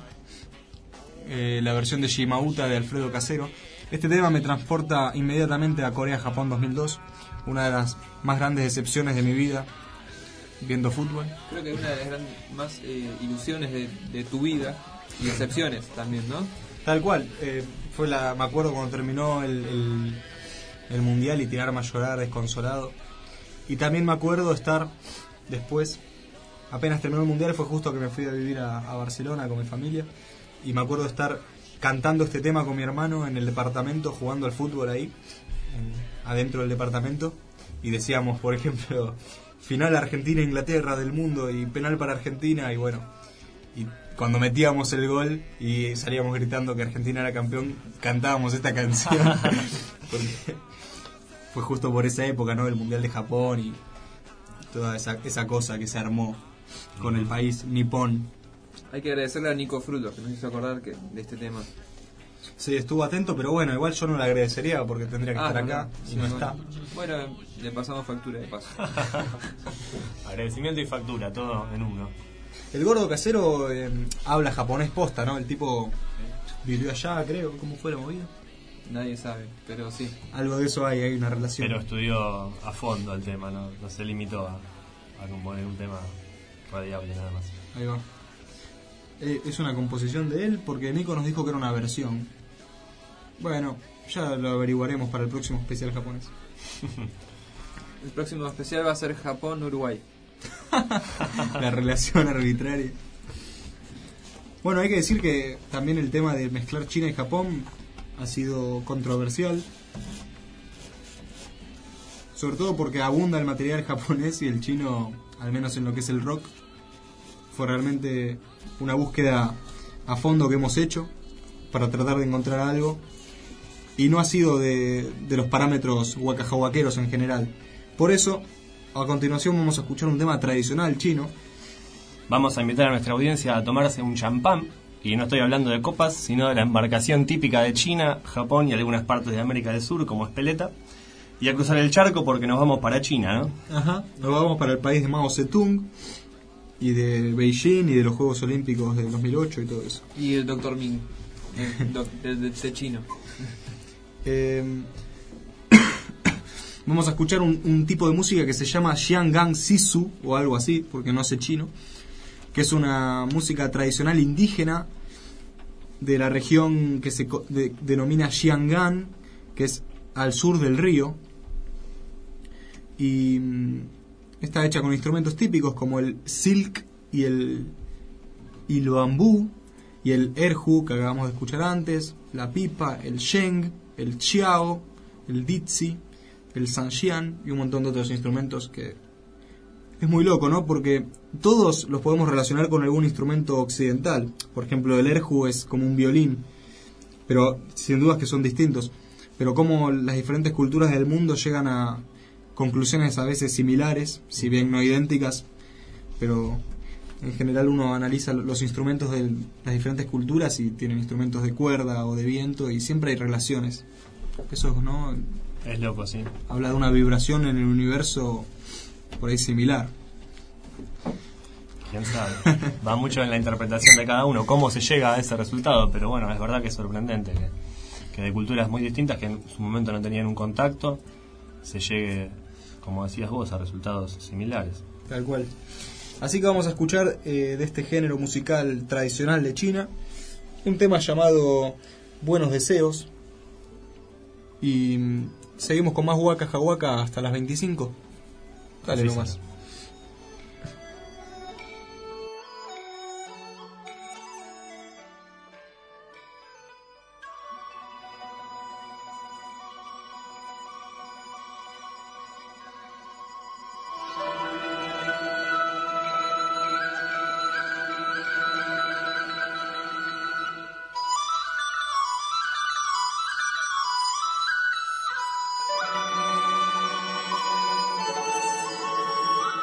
eh, la versión de Shimauta de Alfredo Casero. Este tema me transporta inmediatamente a Corea-Japón dos mil dos, una de las más grandes decepciones de mi vida viendo fútbol. Creo que una de las grandes, más eh, ilusiones de, de tu vida y decepciones también, ¿no? Tal cual, eh, fue la, me acuerdo cuando terminó el, el, el mundial y tirarme a llorar desconsolado. Y también me acuerdo estar después, apenas terminó el mundial, fue justo que me fui a vivir a, a Barcelona con mi familia, y me acuerdo estar cantando este tema con mi hermano en el departamento, jugando al fútbol ahí, en, adentro del departamento, y decíamos, por ejemplo, final Argentina-Inglaterra del mundo y penal para Argentina, y bueno, y cuando metíamos el gol y salíamos gritando que Argentina era campeón, cantábamos esta canción. Porque fue justo por esa época, ¿no? El Mundial de Japón y toda esa, esa cosa que se armó con el país nipón. Hay que agradecerle a Nico Frutos, que nos hizo acordar que, de este tema. Sí, estuvo atento, pero bueno, igual yo no le agradecería porque tendría que ah, estar no, acá no, y sí, no, no está. Bueno, le pasamos factura de paso. Agradecimiento y factura, todo en uno. El gordo Casero eh, habla japonés posta, ¿no? El tipo vivió allá, creo. ¿Cómo fue la movida? Nadie sabe, pero sí. Algo de eso hay, hay una relación. Pero estudió a fondo el tema, no, no se limitó a, a componer un tema radiable nada más. Ahí va. Eh, es una composición de él porque Nico nos dijo que era una versión. Bueno, ya lo averiguaremos para el próximo especial japonés. El próximo especial va a ser Japón-Uruguay. La relación arbitraria. Bueno, hay que decir que también el tema de mezclar China y Japón ha sido controversial, sobre todo porque abunda el material japonés y el chino, al menos en lo que es el rock, fue realmente una búsqueda a fondo que hemos hecho para tratar de encontrar algo, y no ha sido de, de los parámetros wakajawakeros en general. Por eso, a continuación vamos a escuchar un tema tradicional chino. Vamos a invitar a nuestra audiencia a tomarse un champán, y no estoy hablando de copas, sino de la embarcación típica de China, Japón y algunas partes de América del Sur, como Espeleta, y a cruzar el charco porque nos vamos para China, ¿no? Ajá, nos vamos para el país de Mao Zedong y de Beijing y de los Juegos Olímpicos de dos mil ocho y todo eso. Y el doctor Ming, el doc, de, de, de chino. Eh, vamos a escuchar un, un tipo de música que se llama Xiangang Sisu o algo así, porque no sé chino, que es una música tradicional indígena de la región que se de, denomina Xiangan, que es al sur del río, y está hecha con instrumentos típicos como el silk y el y el bambú y el erhu que acabamos de escuchar antes, la pipa, el sheng, el chiao, el ditsi, el sanxian y un montón de otros instrumentos que es muy loco, ¿no? Porque todos los podemos relacionar con algún instrumento occidental. Por ejemplo, el erhu es como un violín, pero sin dudas que son distintos. Pero como las diferentes culturas del mundo llegan a conclusiones a veces similares, si bien no idénticas, pero en general uno analiza los instrumentos de las diferentes culturas y tienen instrumentos de cuerda o de viento y siempre hay relaciones. Eso, ¿no? Es loco, sí. Habla de una vibración en el universo por ahí similar. Quién sabe. Va mucho en la interpretación de cada uno, cómo se llega a ese resultado, pero bueno, es verdad que es sorprendente que, que de culturas muy distintas que en su momento no tenían un contacto, se llegue, como decías vos, a resultados similares. Tal cual. Así que vamos a escuchar eh, de este género musical tradicional de China un tema llamado Buenos Deseos, y mm, seguimos con más Waka Jawaka hasta las veinticinco. Dale Sí, nomás. sí. Thank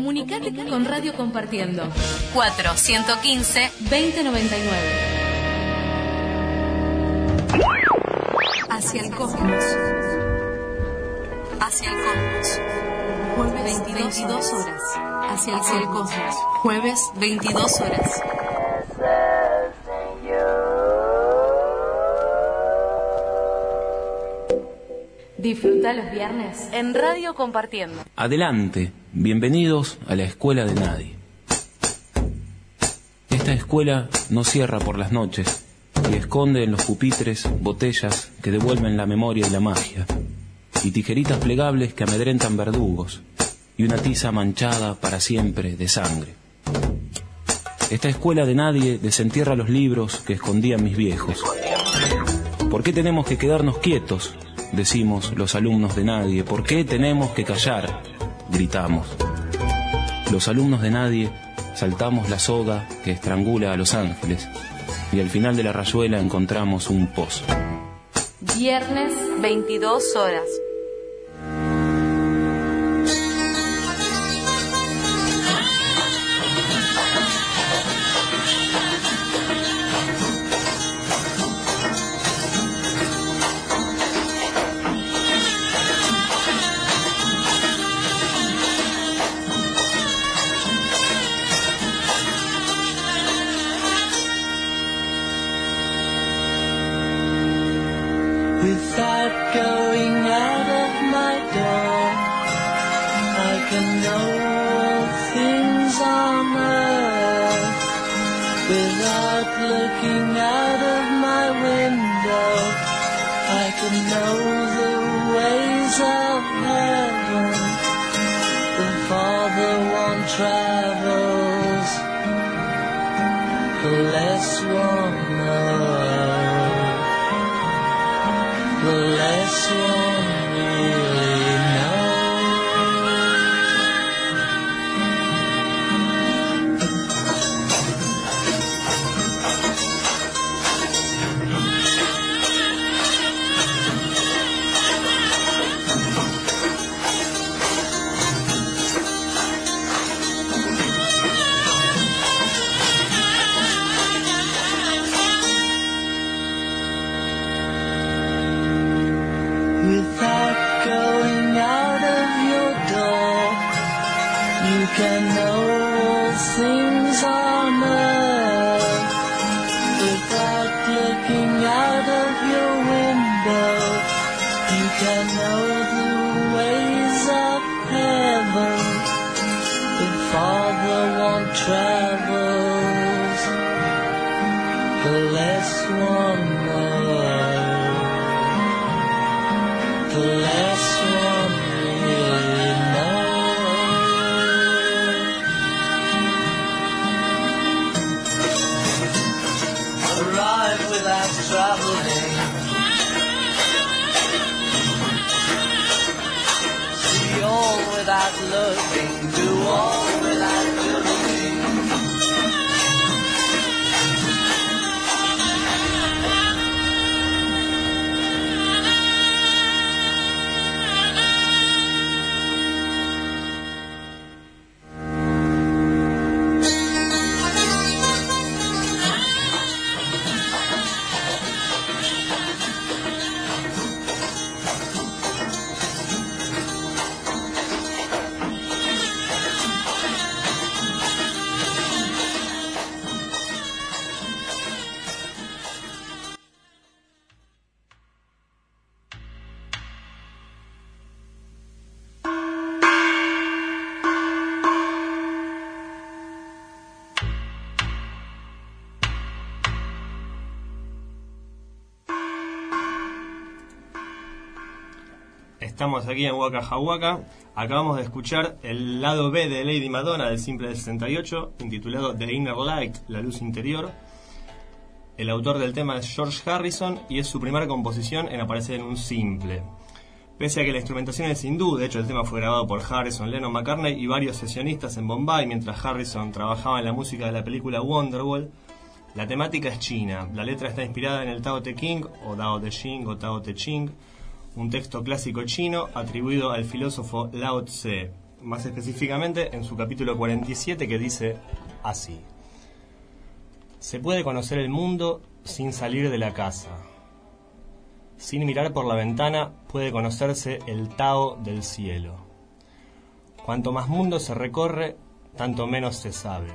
Comunicate con Radio Compartiendo. cuatro uno cinco cero, dos cero nueve nueve. Hacia el cosmos. Hacia el cosmos. Jueves veintidós horas. Hacia el cosmos. Jueves veintidós horas. Disfruta los viernes en Radio Compartiendo. Adelante, bienvenidos a la escuela de nadie. Esta escuela no cierra por las noches y esconde en los pupitres botellas que devuelven la memoria y la magia, y tijeritas plegables que amedrentan verdugos, y una tiza manchada para siempre de sangre. Esta escuela de nadie desentierra los libros que escondían mis viejos. ¿Por qué tenemos que quedarnos quietos?, decimos los alumnos de nadie. ¿Por qué tenemos que callar?, gritamos. Los alumnos de nadie saltamos la soga que estrangula a los ángeles y al final de la rayuela encontramos un pozo. Viernes veintidós horas. Without going out of my door, I can know all things on earth. Without looking out of my window, I can know the ways of heaven. The farther one travels, the less one knows. The less one really Without going out of your door, you can know all things on earth. Without looking out of your window, you can know the ways of heaven. The farther one travels, the less one knows. The less one really knows. Arrive without traveling, see all without looking, do all without doing. Estamos aquí en Waka Jawaka. Acabamos de escuchar el lado B de Lady Madonna del simple del sesenta y ocho, intitulado The Inner Light, la luz interior. El autor del tema es George Harrison y es su primera composición en aparecer en un simple. Pese a que la instrumentación es hindú, de hecho el tema fue grabado por Harrison, Lennon, McCartney y varios sesionistas en Bombay mientras Harrison trabajaba en la música de la película Wonderwall. La temática es china. La letra está inspirada en el Tao Te Ching o Dao Te Ching o Tao Te Ching, un texto clásico chino atribuido al filósofo Lao Tse. más específicamente en su capítulo cuarenta y siete, que dice así: se puede conocer el mundo sin salir de la casa. Sin mirar por la ventana puede conocerse el Tao del cielo. Cuanto más mundo se recorre, tanto menos se sabe.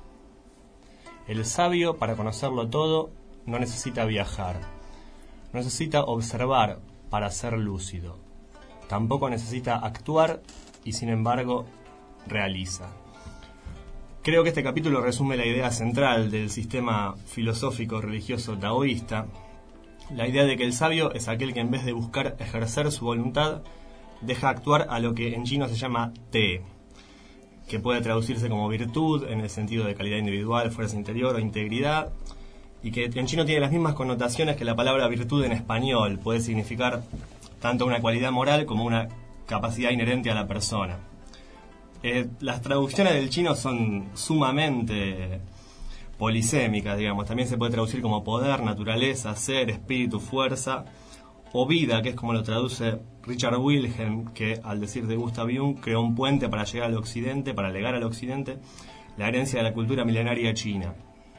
El sabio, para conocerlo todo, no necesita viajar. No necesita observar para ser lúcido. Tampoco necesita actuar y, sin embargo, realiza. Creo que este capítulo resume la idea central del sistema filosófico religioso taoísta. La idea de que el sabio es aquel que, en vez de buscar ejercer su voluntad, deja actuar a lo que en chino se llama te, que puede traducirse como virtud en el sentido de calidad individual, fuerza interior o integridad, y que en chino tiene las mismas connotaciones que la palabra virtud en español. Puede significar tanto una cualidad moral como una capacidad inherente a la persona. Eh, las traducciones del chino son sumamente polisémicas, digamos. También se puede traducir como poder, naturaleza, ser, espíritu, fuerza, o vida, que es como lo traduce Richard Wilhelm, que, al decir de Gustav Jung, creó un puente para llegar al occidente, para legar al occidente la herencia de la cultura milenaria china.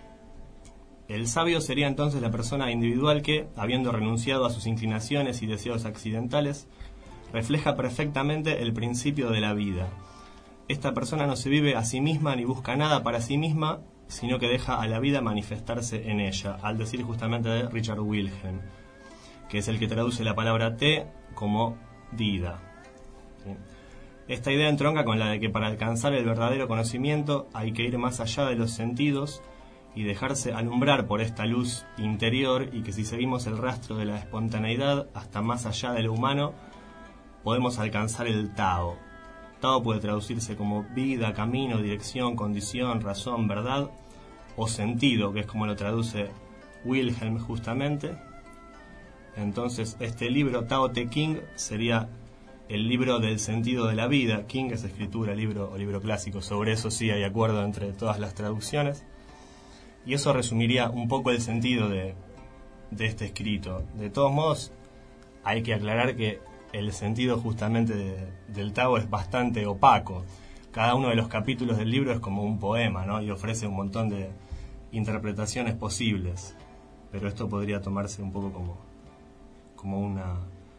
El sabio sería entonces la persona individual que, habiendo renunciado a sus inclinaciones y deseos accidentales, refleja perfectamente el principio de la vida. Esta persona no se vive a sí misma ni busca nada para sí misma, sino que deja a la vida manifestarse en ella, al decir justamente de Richard Wilhelm, que es el que traduce la palabra te como vida. ¿Sí? Esta idea entronca con la de que para alcanzar el verdadero conocimiento hay que ir más allá de los sentidos y dejarse alumbrar por esta luz interior, y que si seguimos el rastro de la espontaneidad hasta más allá de lo humano, podemos alcanzar el Tao. Tao puede traducirse como vida, camino, dirección, condición, razón, verdad, o sentido, que es como lo traduce Wilhelm justamente. Entonces, este libro, Tao Te Ching, sería el libro del sentido de la vida. King es escritura, libro o libro clásico. Sobre eso sí hay acuerdo entre todas las traducciones. Y eso resumiría un poco el sentido de, de este escrito. De todos modos, hay que aclarar que el sentido justamente de, del Tao es bastante opaco. Cada uno de los capítulos del libro es como un poema, ¿no? Y ofrece un montón de interpretaciones posibles. Pero esto podría tomarse un poco como, como una,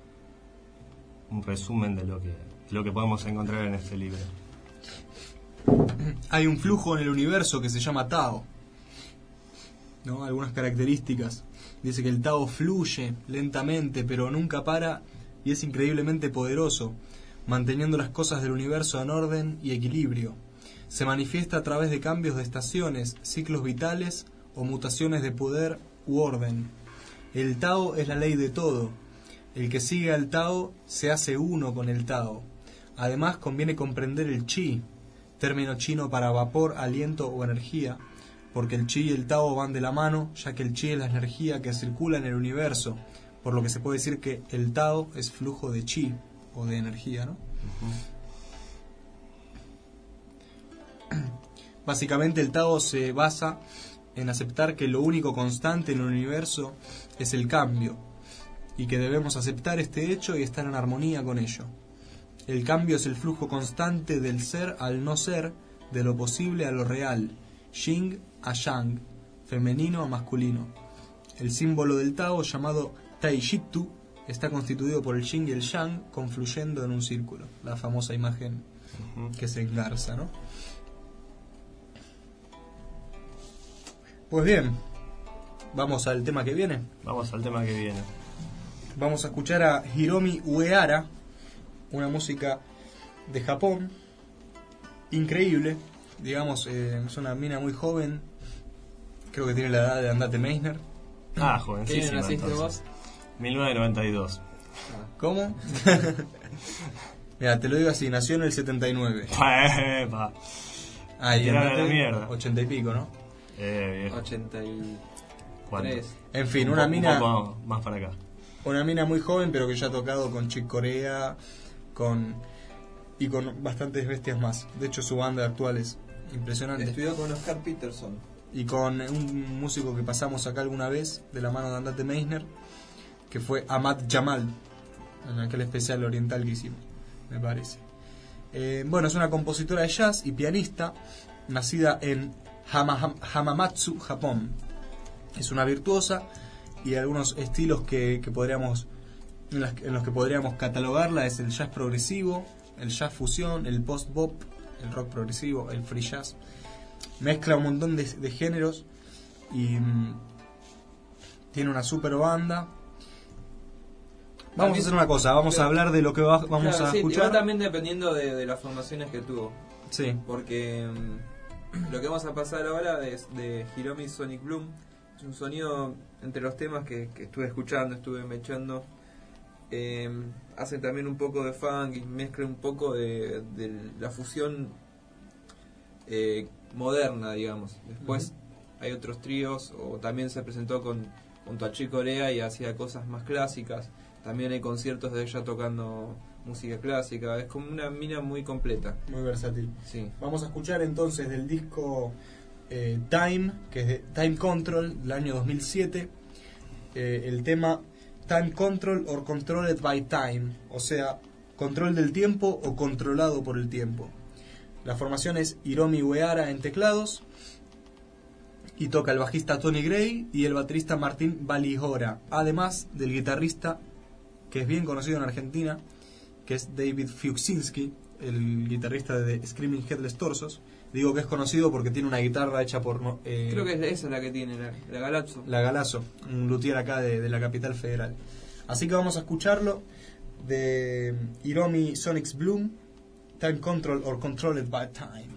un resumen de lo que, lo que podemos encontrar en este libro. Hay un flujo en el universo que se llama Tao, ¿no? Algunas características. Dice que el Tao fluye lentamente, pero nunca para, y es increíblemente poderoso, manteniendo las cosas del universo en orden y equilibrio. Se manifiesta a través de cambios de estaciones, ciclos vitales o mutaciones de poder u orden. El Tao es la ley de todo. El que sigue al Tao se hace uno con el Tao. Además, conviene comprender el Chi, término chino para vapor, aliento o energía, porque el Chi y el Tao van de la mano, ya que el Chi es la energía que circula en el universo, por lo que se puede decir que el Tao es flujo de Chi, o de energía, ¿no? Uh-huh. Básicamente el Tao se basa en aceptar que lo único constante en el universo es el cambio, y que debemos aceptar este hecho y estar en armonía con ello. El cambio es el flujo constante del ser al no ser, de lo posible a lo real, Yin a Yang, femenino a masculino. El símbolo del Tao, llamado Taijittu, está constituido por el Yin y el Yang confluyendo en un círculo, la famosa imagen uh-huh. que se engarza, ¿no? Pues bien, vamos al tema que viene. Vamos al tema que viene. Vamos a escuchar a Hiromi Uehara, una música de Japón increíble. Digamos, eh, es una mina muy joven, creo que tiene la edad de Andate Meisner. Ah, jovencísima. ¿Qué naciste vos? mil novecientos noventa y dos. ¿Cómo? Mira, te lo digo así, nació en el setenta y nueve. ¡Epa! Ah, y era de la mierda. ochenta y pico, ¿no? Eh, viejo. ochenta y tres. En fin, un una po- mina... Un poco más para acá. Una mina muy joven, pero que ya ha tocado con Chick Corea, con... y con bastantes bestias más. De hecho, su banda actual es impresionante. Estudió con Oscar Peterson. Y con un músico que pasamos acá alguna vez, de la mano de Andate Meisner, que fue Ahmad Jamal, en aquel especial oriental que hicimos, me parece. Eh, bueno, es una compositora de jazz y pianista, nacida en Hama- Hamamatsu, Japón. Es una virtuosa y algunos estilos que, que podríamos en, las, en los que podríamos catalogarla es el jazz progresivo, el jazz fusión, el post-bop, el rock progresivo, el free jazz. Mezcla un montón de, de géneros y mm, tiene una super banda. Vamos También, a hacer una cosa, vamos claro, a hablar de lo que va, vamos claro, a sí, escuchar. igual también dependiendo de, de las formaciones que tuvo. Sí. Porque mm, lo que vamos a pasar ahora es de Hiromi Sonic Bloom. Es un sonido entre los temas que, que estuve escuchando, estuve mechando. Eh, hace también un poco de funk y mezcla un poco de, de la fusión eh, moderna, digamos. Después uh-huh. hay otros tríos, o también se presentó con junto a Chick Corea y hacía cosas más clásicas. También hay conciertos de ella tocando música clásica. Es como una mina muy completa, muy versátil. Sí. Vamos a escuchar entonces del disco eh, Time, que es de Time Control del año dos mil siete, eh, el tema Time Control or Controlled by Time, o sea, control del tiempo o controlado por el tiempo. La formación es Hiromi Uehara en teclados y toca el bajista Tony Gray y el baterista Martín Valijora, además del guitarrista que es bien conocido en Argentina, que es David Fiuczynski, el guitarrista de Screaming Headless Torsos. Digo que es conocido porque tiene una guitarra hecha por... Eh, Creo que es esa la que tiene, la, la Galazzo. La Galazzo, un luthier acá de, de la capital federal. Así que vamos a escucharlo de Hiromi Sonic Bloom, Time Control or Controlled by Time.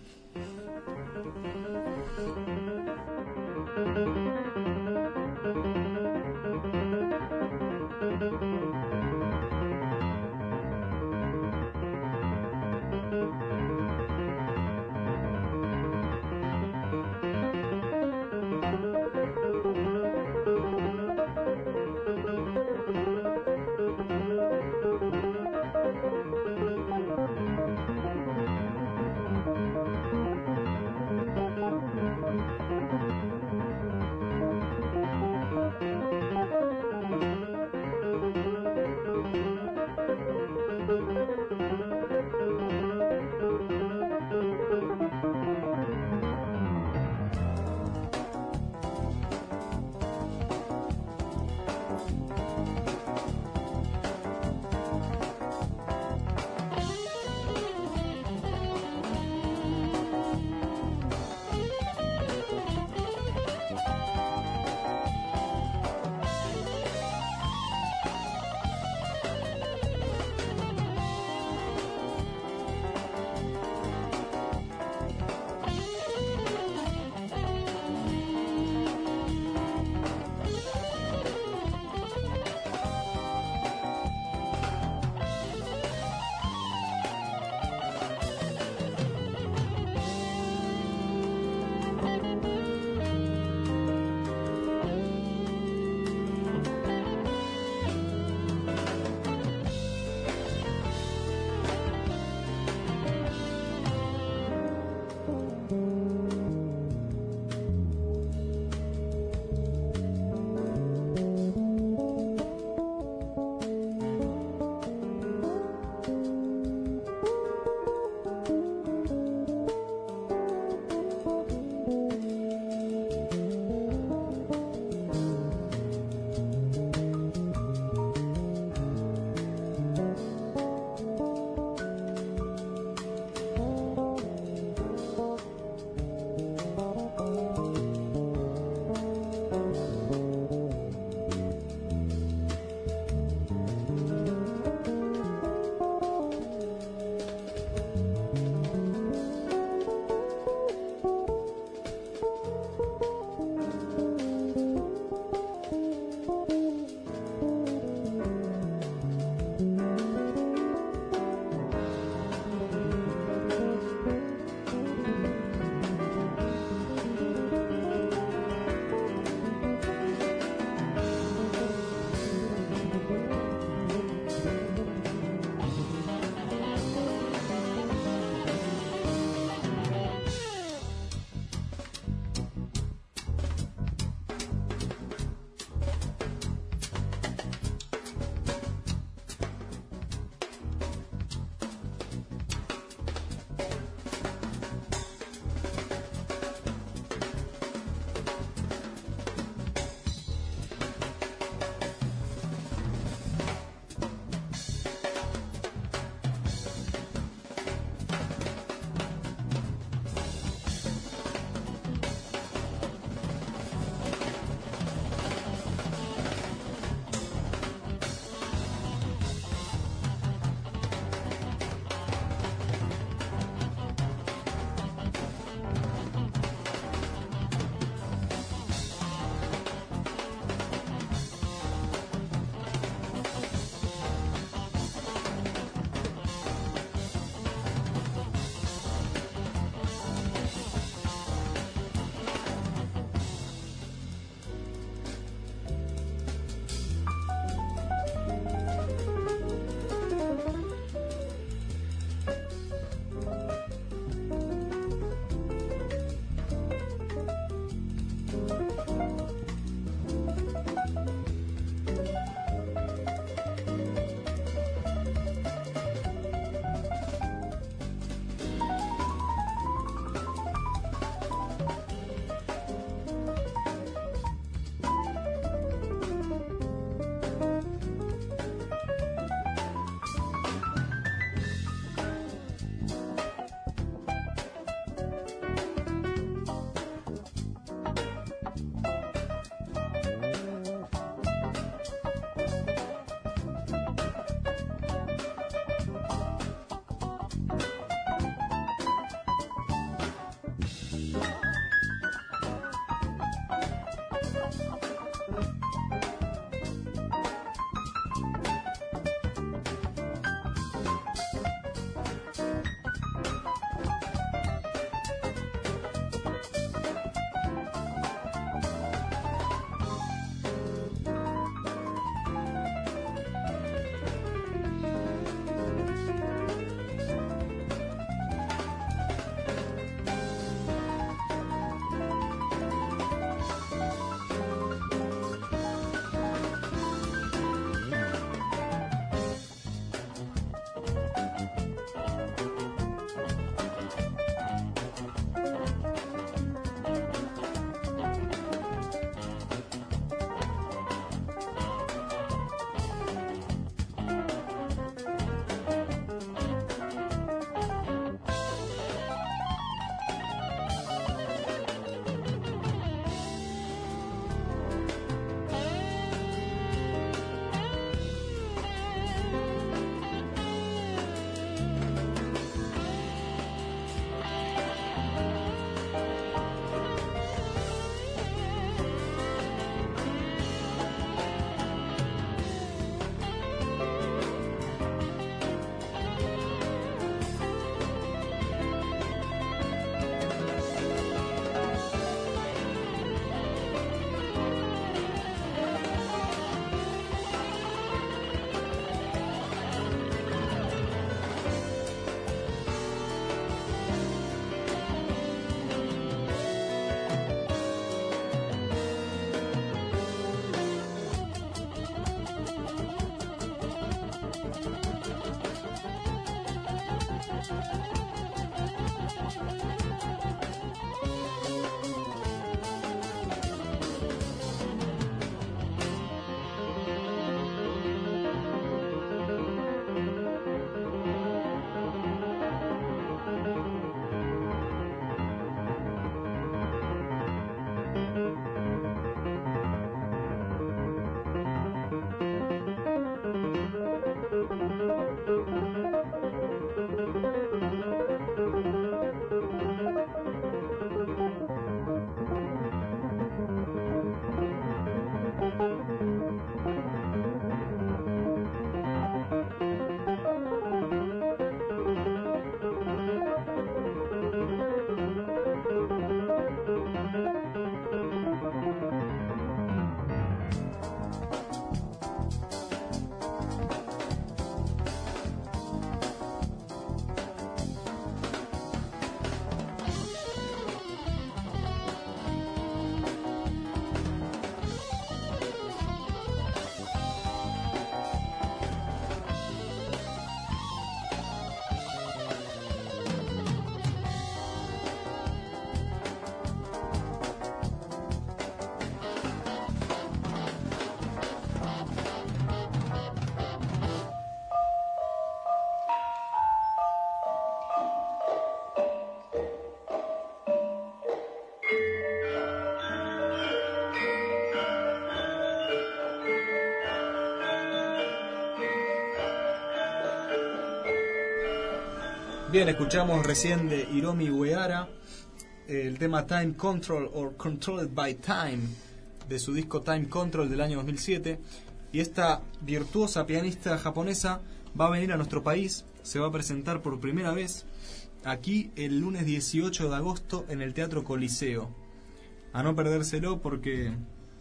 Bien, escuchamos recién de Hiromi Uehara el tema Time Control or Controlled by Time de su disco Time Control del año dos mil siete. Y esta virtuosa pianista japonesa va a venir a nuestro país, se va a presentar por primera vez aquí el lunes dieciocho de agosto en el Teatro Coliseo. A no perdérselo porque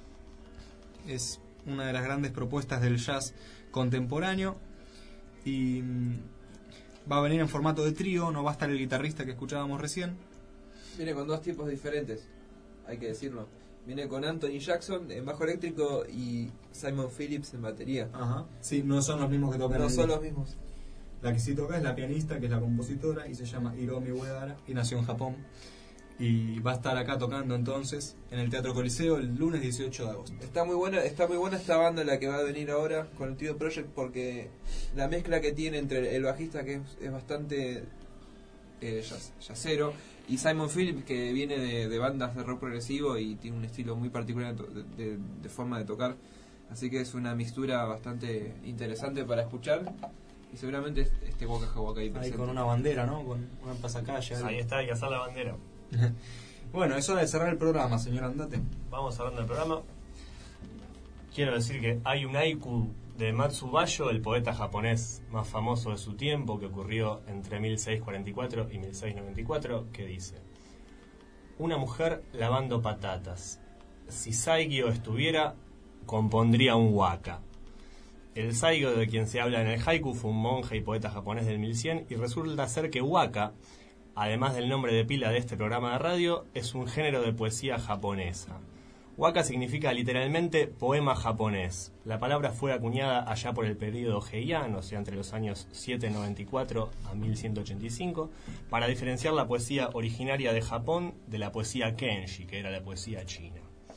es una de las grandes propuestas del jazz contemporáneo y va a venir en formato de trío, no va a estar el guitarrista que escuchábamos recién. Viene con dos tipos diferentes, hay que decirlo. Viene con Anthony Jackson en bajo eléctrico y Simon Phillips en batería. Ajá. Sí, no son los mismos que tocan. No el son disco. los mismos. La que sí toca es la pianista, que es la compositora, y se llama Hiromi Uehara, y nació en Japón. Y va a estar acá tocando entonces en el Teatro Coliseo el lunes dieciocho de agosto. Está muy buena, está muy buena esta banda la que va a venir ahora con el Trio Project, porque la mezcla que tiene entre el bajista, que es, es bastante eh, jazz, jazzero, y Simon Phillips, que viene de, de bandas de rock progresivo y tiene un estilo muy particular de, de, de forma de tocar. Así que es una mixtura bastante interesante para escuchar. Y seguramente este Waka Waka ahí presente. Ahí con una bandera, ¿no? Con una pasacalle. Ahí está, hay que hacer la bandera. Bueno, es hora de cerrar el programa, señor Andate. Vamos cerrando el programa. Quiero decir que hay un haiku de Matsubayo, el poeta japonés más famoso de su tiempo, que ocurrió entre mil seiscientos cuarenta y cuatro y mil seiscientos noventa y cuatro, que dice: una mujer lavando patatas. Si Saigyo estuviera, compondría un waka. El Saigyo de quien se habla en el haiku fue un monje y poeta japonés del mil cien, y resulta ser que waka, además del nombre de pila de este programa de radio, es un género de poesía japonesa. Waka significa literalmente poema japonés. La palabra fue acuñada allá por el periodo Heian, o sea, entre los años setecientos noventa y cuatro a mil ciento ochenta y cinco, para diferenciar la poesía originaria de Japón de la poesía Kenji, que era la poesía china.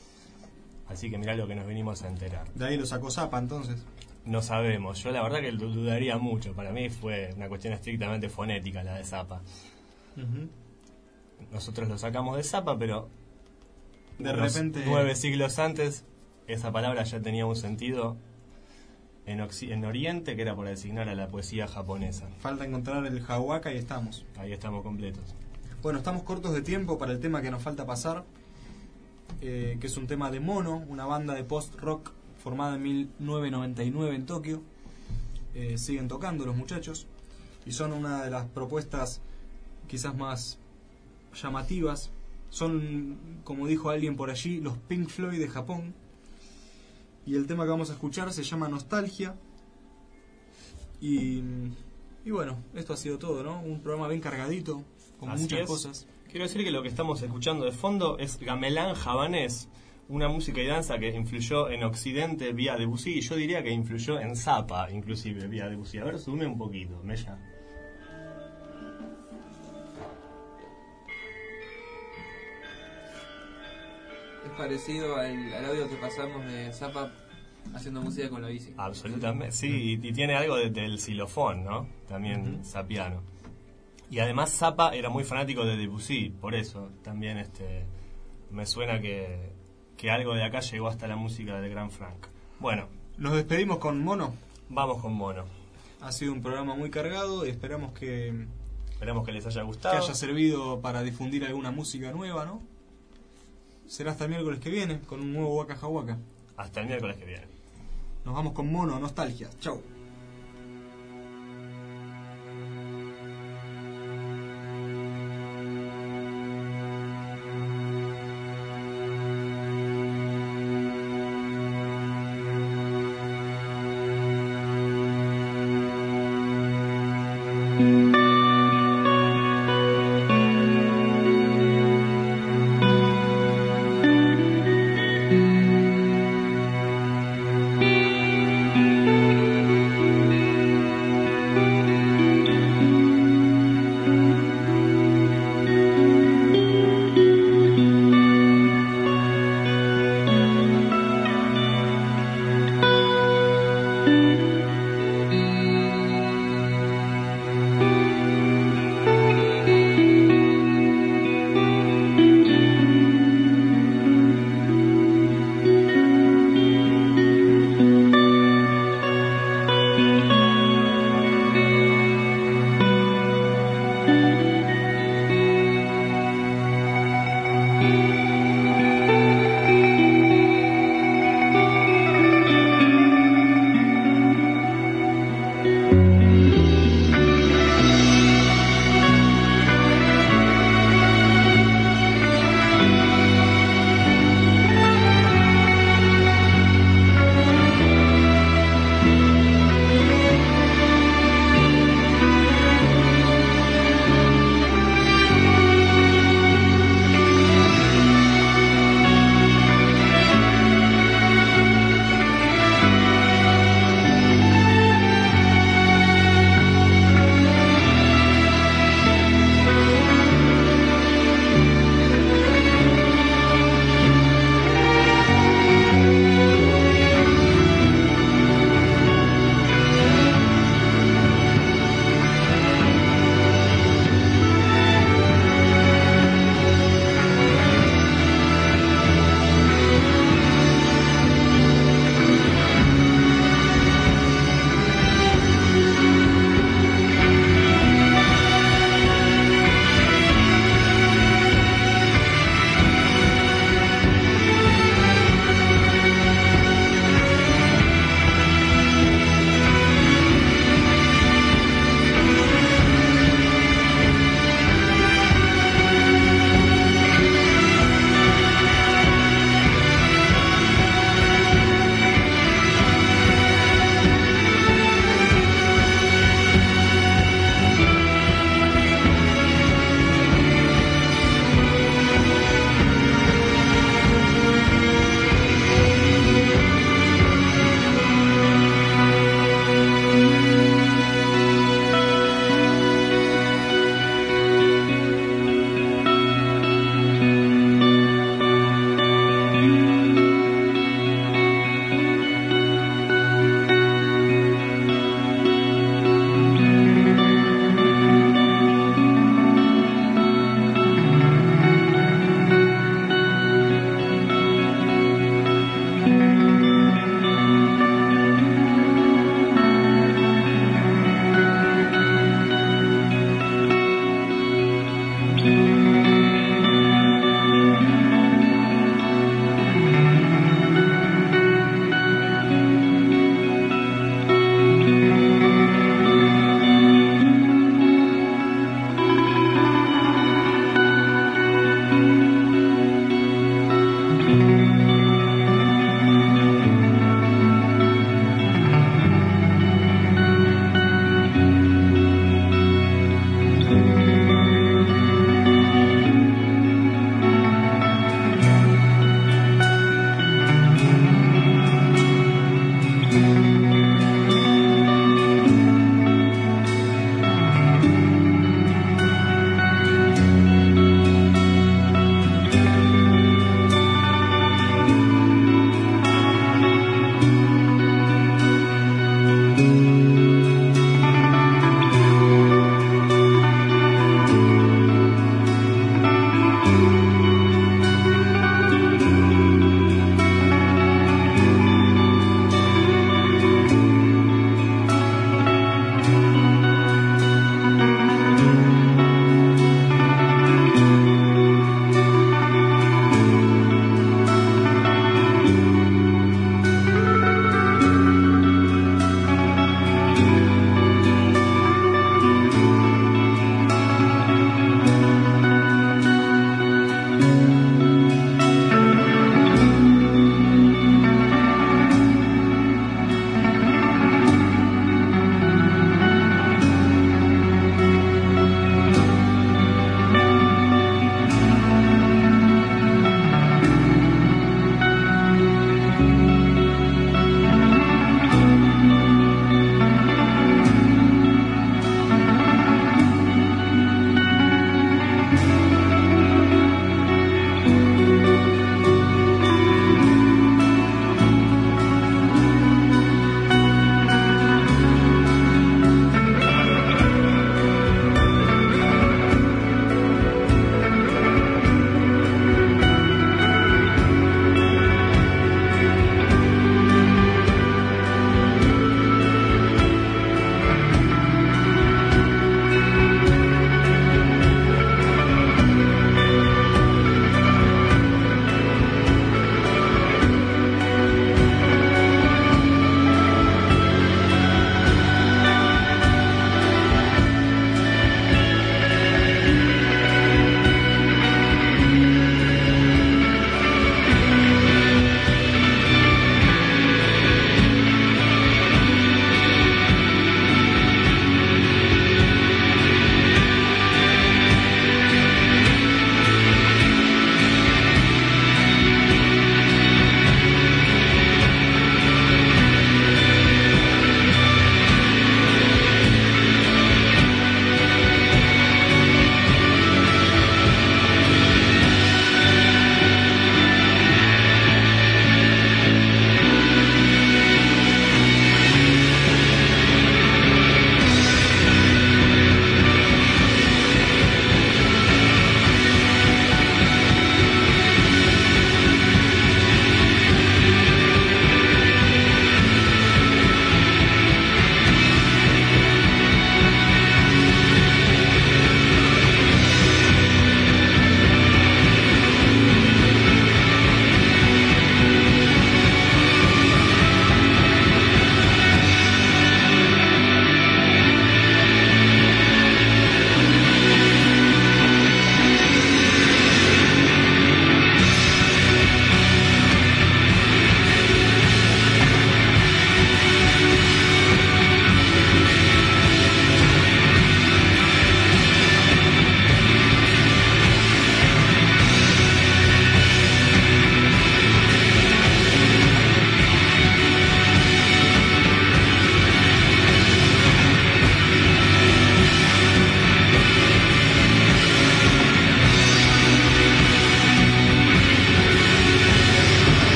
Así que mirá lo que nos venimos a enterar. De ahí lo sacó Zappa, entonces. No sabemos, yo la verdad que lo dudaría mucho. Para mí fue una cuestión estrictamente fonética la de Zappa. Uh-huh. Nosotros lo sacamos de Zappa, pero de repente nueve siglos antes esa palabra ya tenía un sentido en, Occ- en Oriente, que era para designar a la poesía japonesa. Falta encontrar el hawaka y estamos. Ahí estamos completos. Bueno, estamos cortos de tiempo para el tema que nos falta pasar, eh, que es un tema de Mono, una banda de post-rock formada en mil novecientos noventa y nueve en Tokio. Eh, siguen tocando los muchachos y son una de las propuestas quizás más llamativas. Son, como dijo alguien por allí, los Pink Floyd de Japón. Y el tema que vamos a escuchar se llama Nostalgia. Y, y bueno, esto ha sido todo, ¿no? Un programa bien cargadito, con Así muchas es. cosas. Quiero decir que lo que estamos escuchando de fondo es gamelán javanés, una música y danza que influyó en Occidente vía Debussy, y yo diría que influyó en Zappa, inclusive, vía Debussy. A ver, sume un poquito, Mella. Es parecido al, al audio que pasamos de Zappa haciendo música con la bici. Absolutamente, sí, y, y tiene algo de, del xilofón, ¿no? También Uh-huh. zappiano. Y además Zappa era muy fanático de Debussy, por eso también este me suena que, que algo de acá llegó hasta la música de Gran Frank. Bueno, nos despedimos con Mono. Vamos con Mono. Ha sido un programa muy cargado y esperamos que esperamos que les haya gustado, que haya servido para difundir alguna música nueva, ¿no? Será hasta el miércoles que viene con un nuevo Waka Waka. Hasta el miércoles que viene. Nos vamos con Mono, Nostalgia. Chau.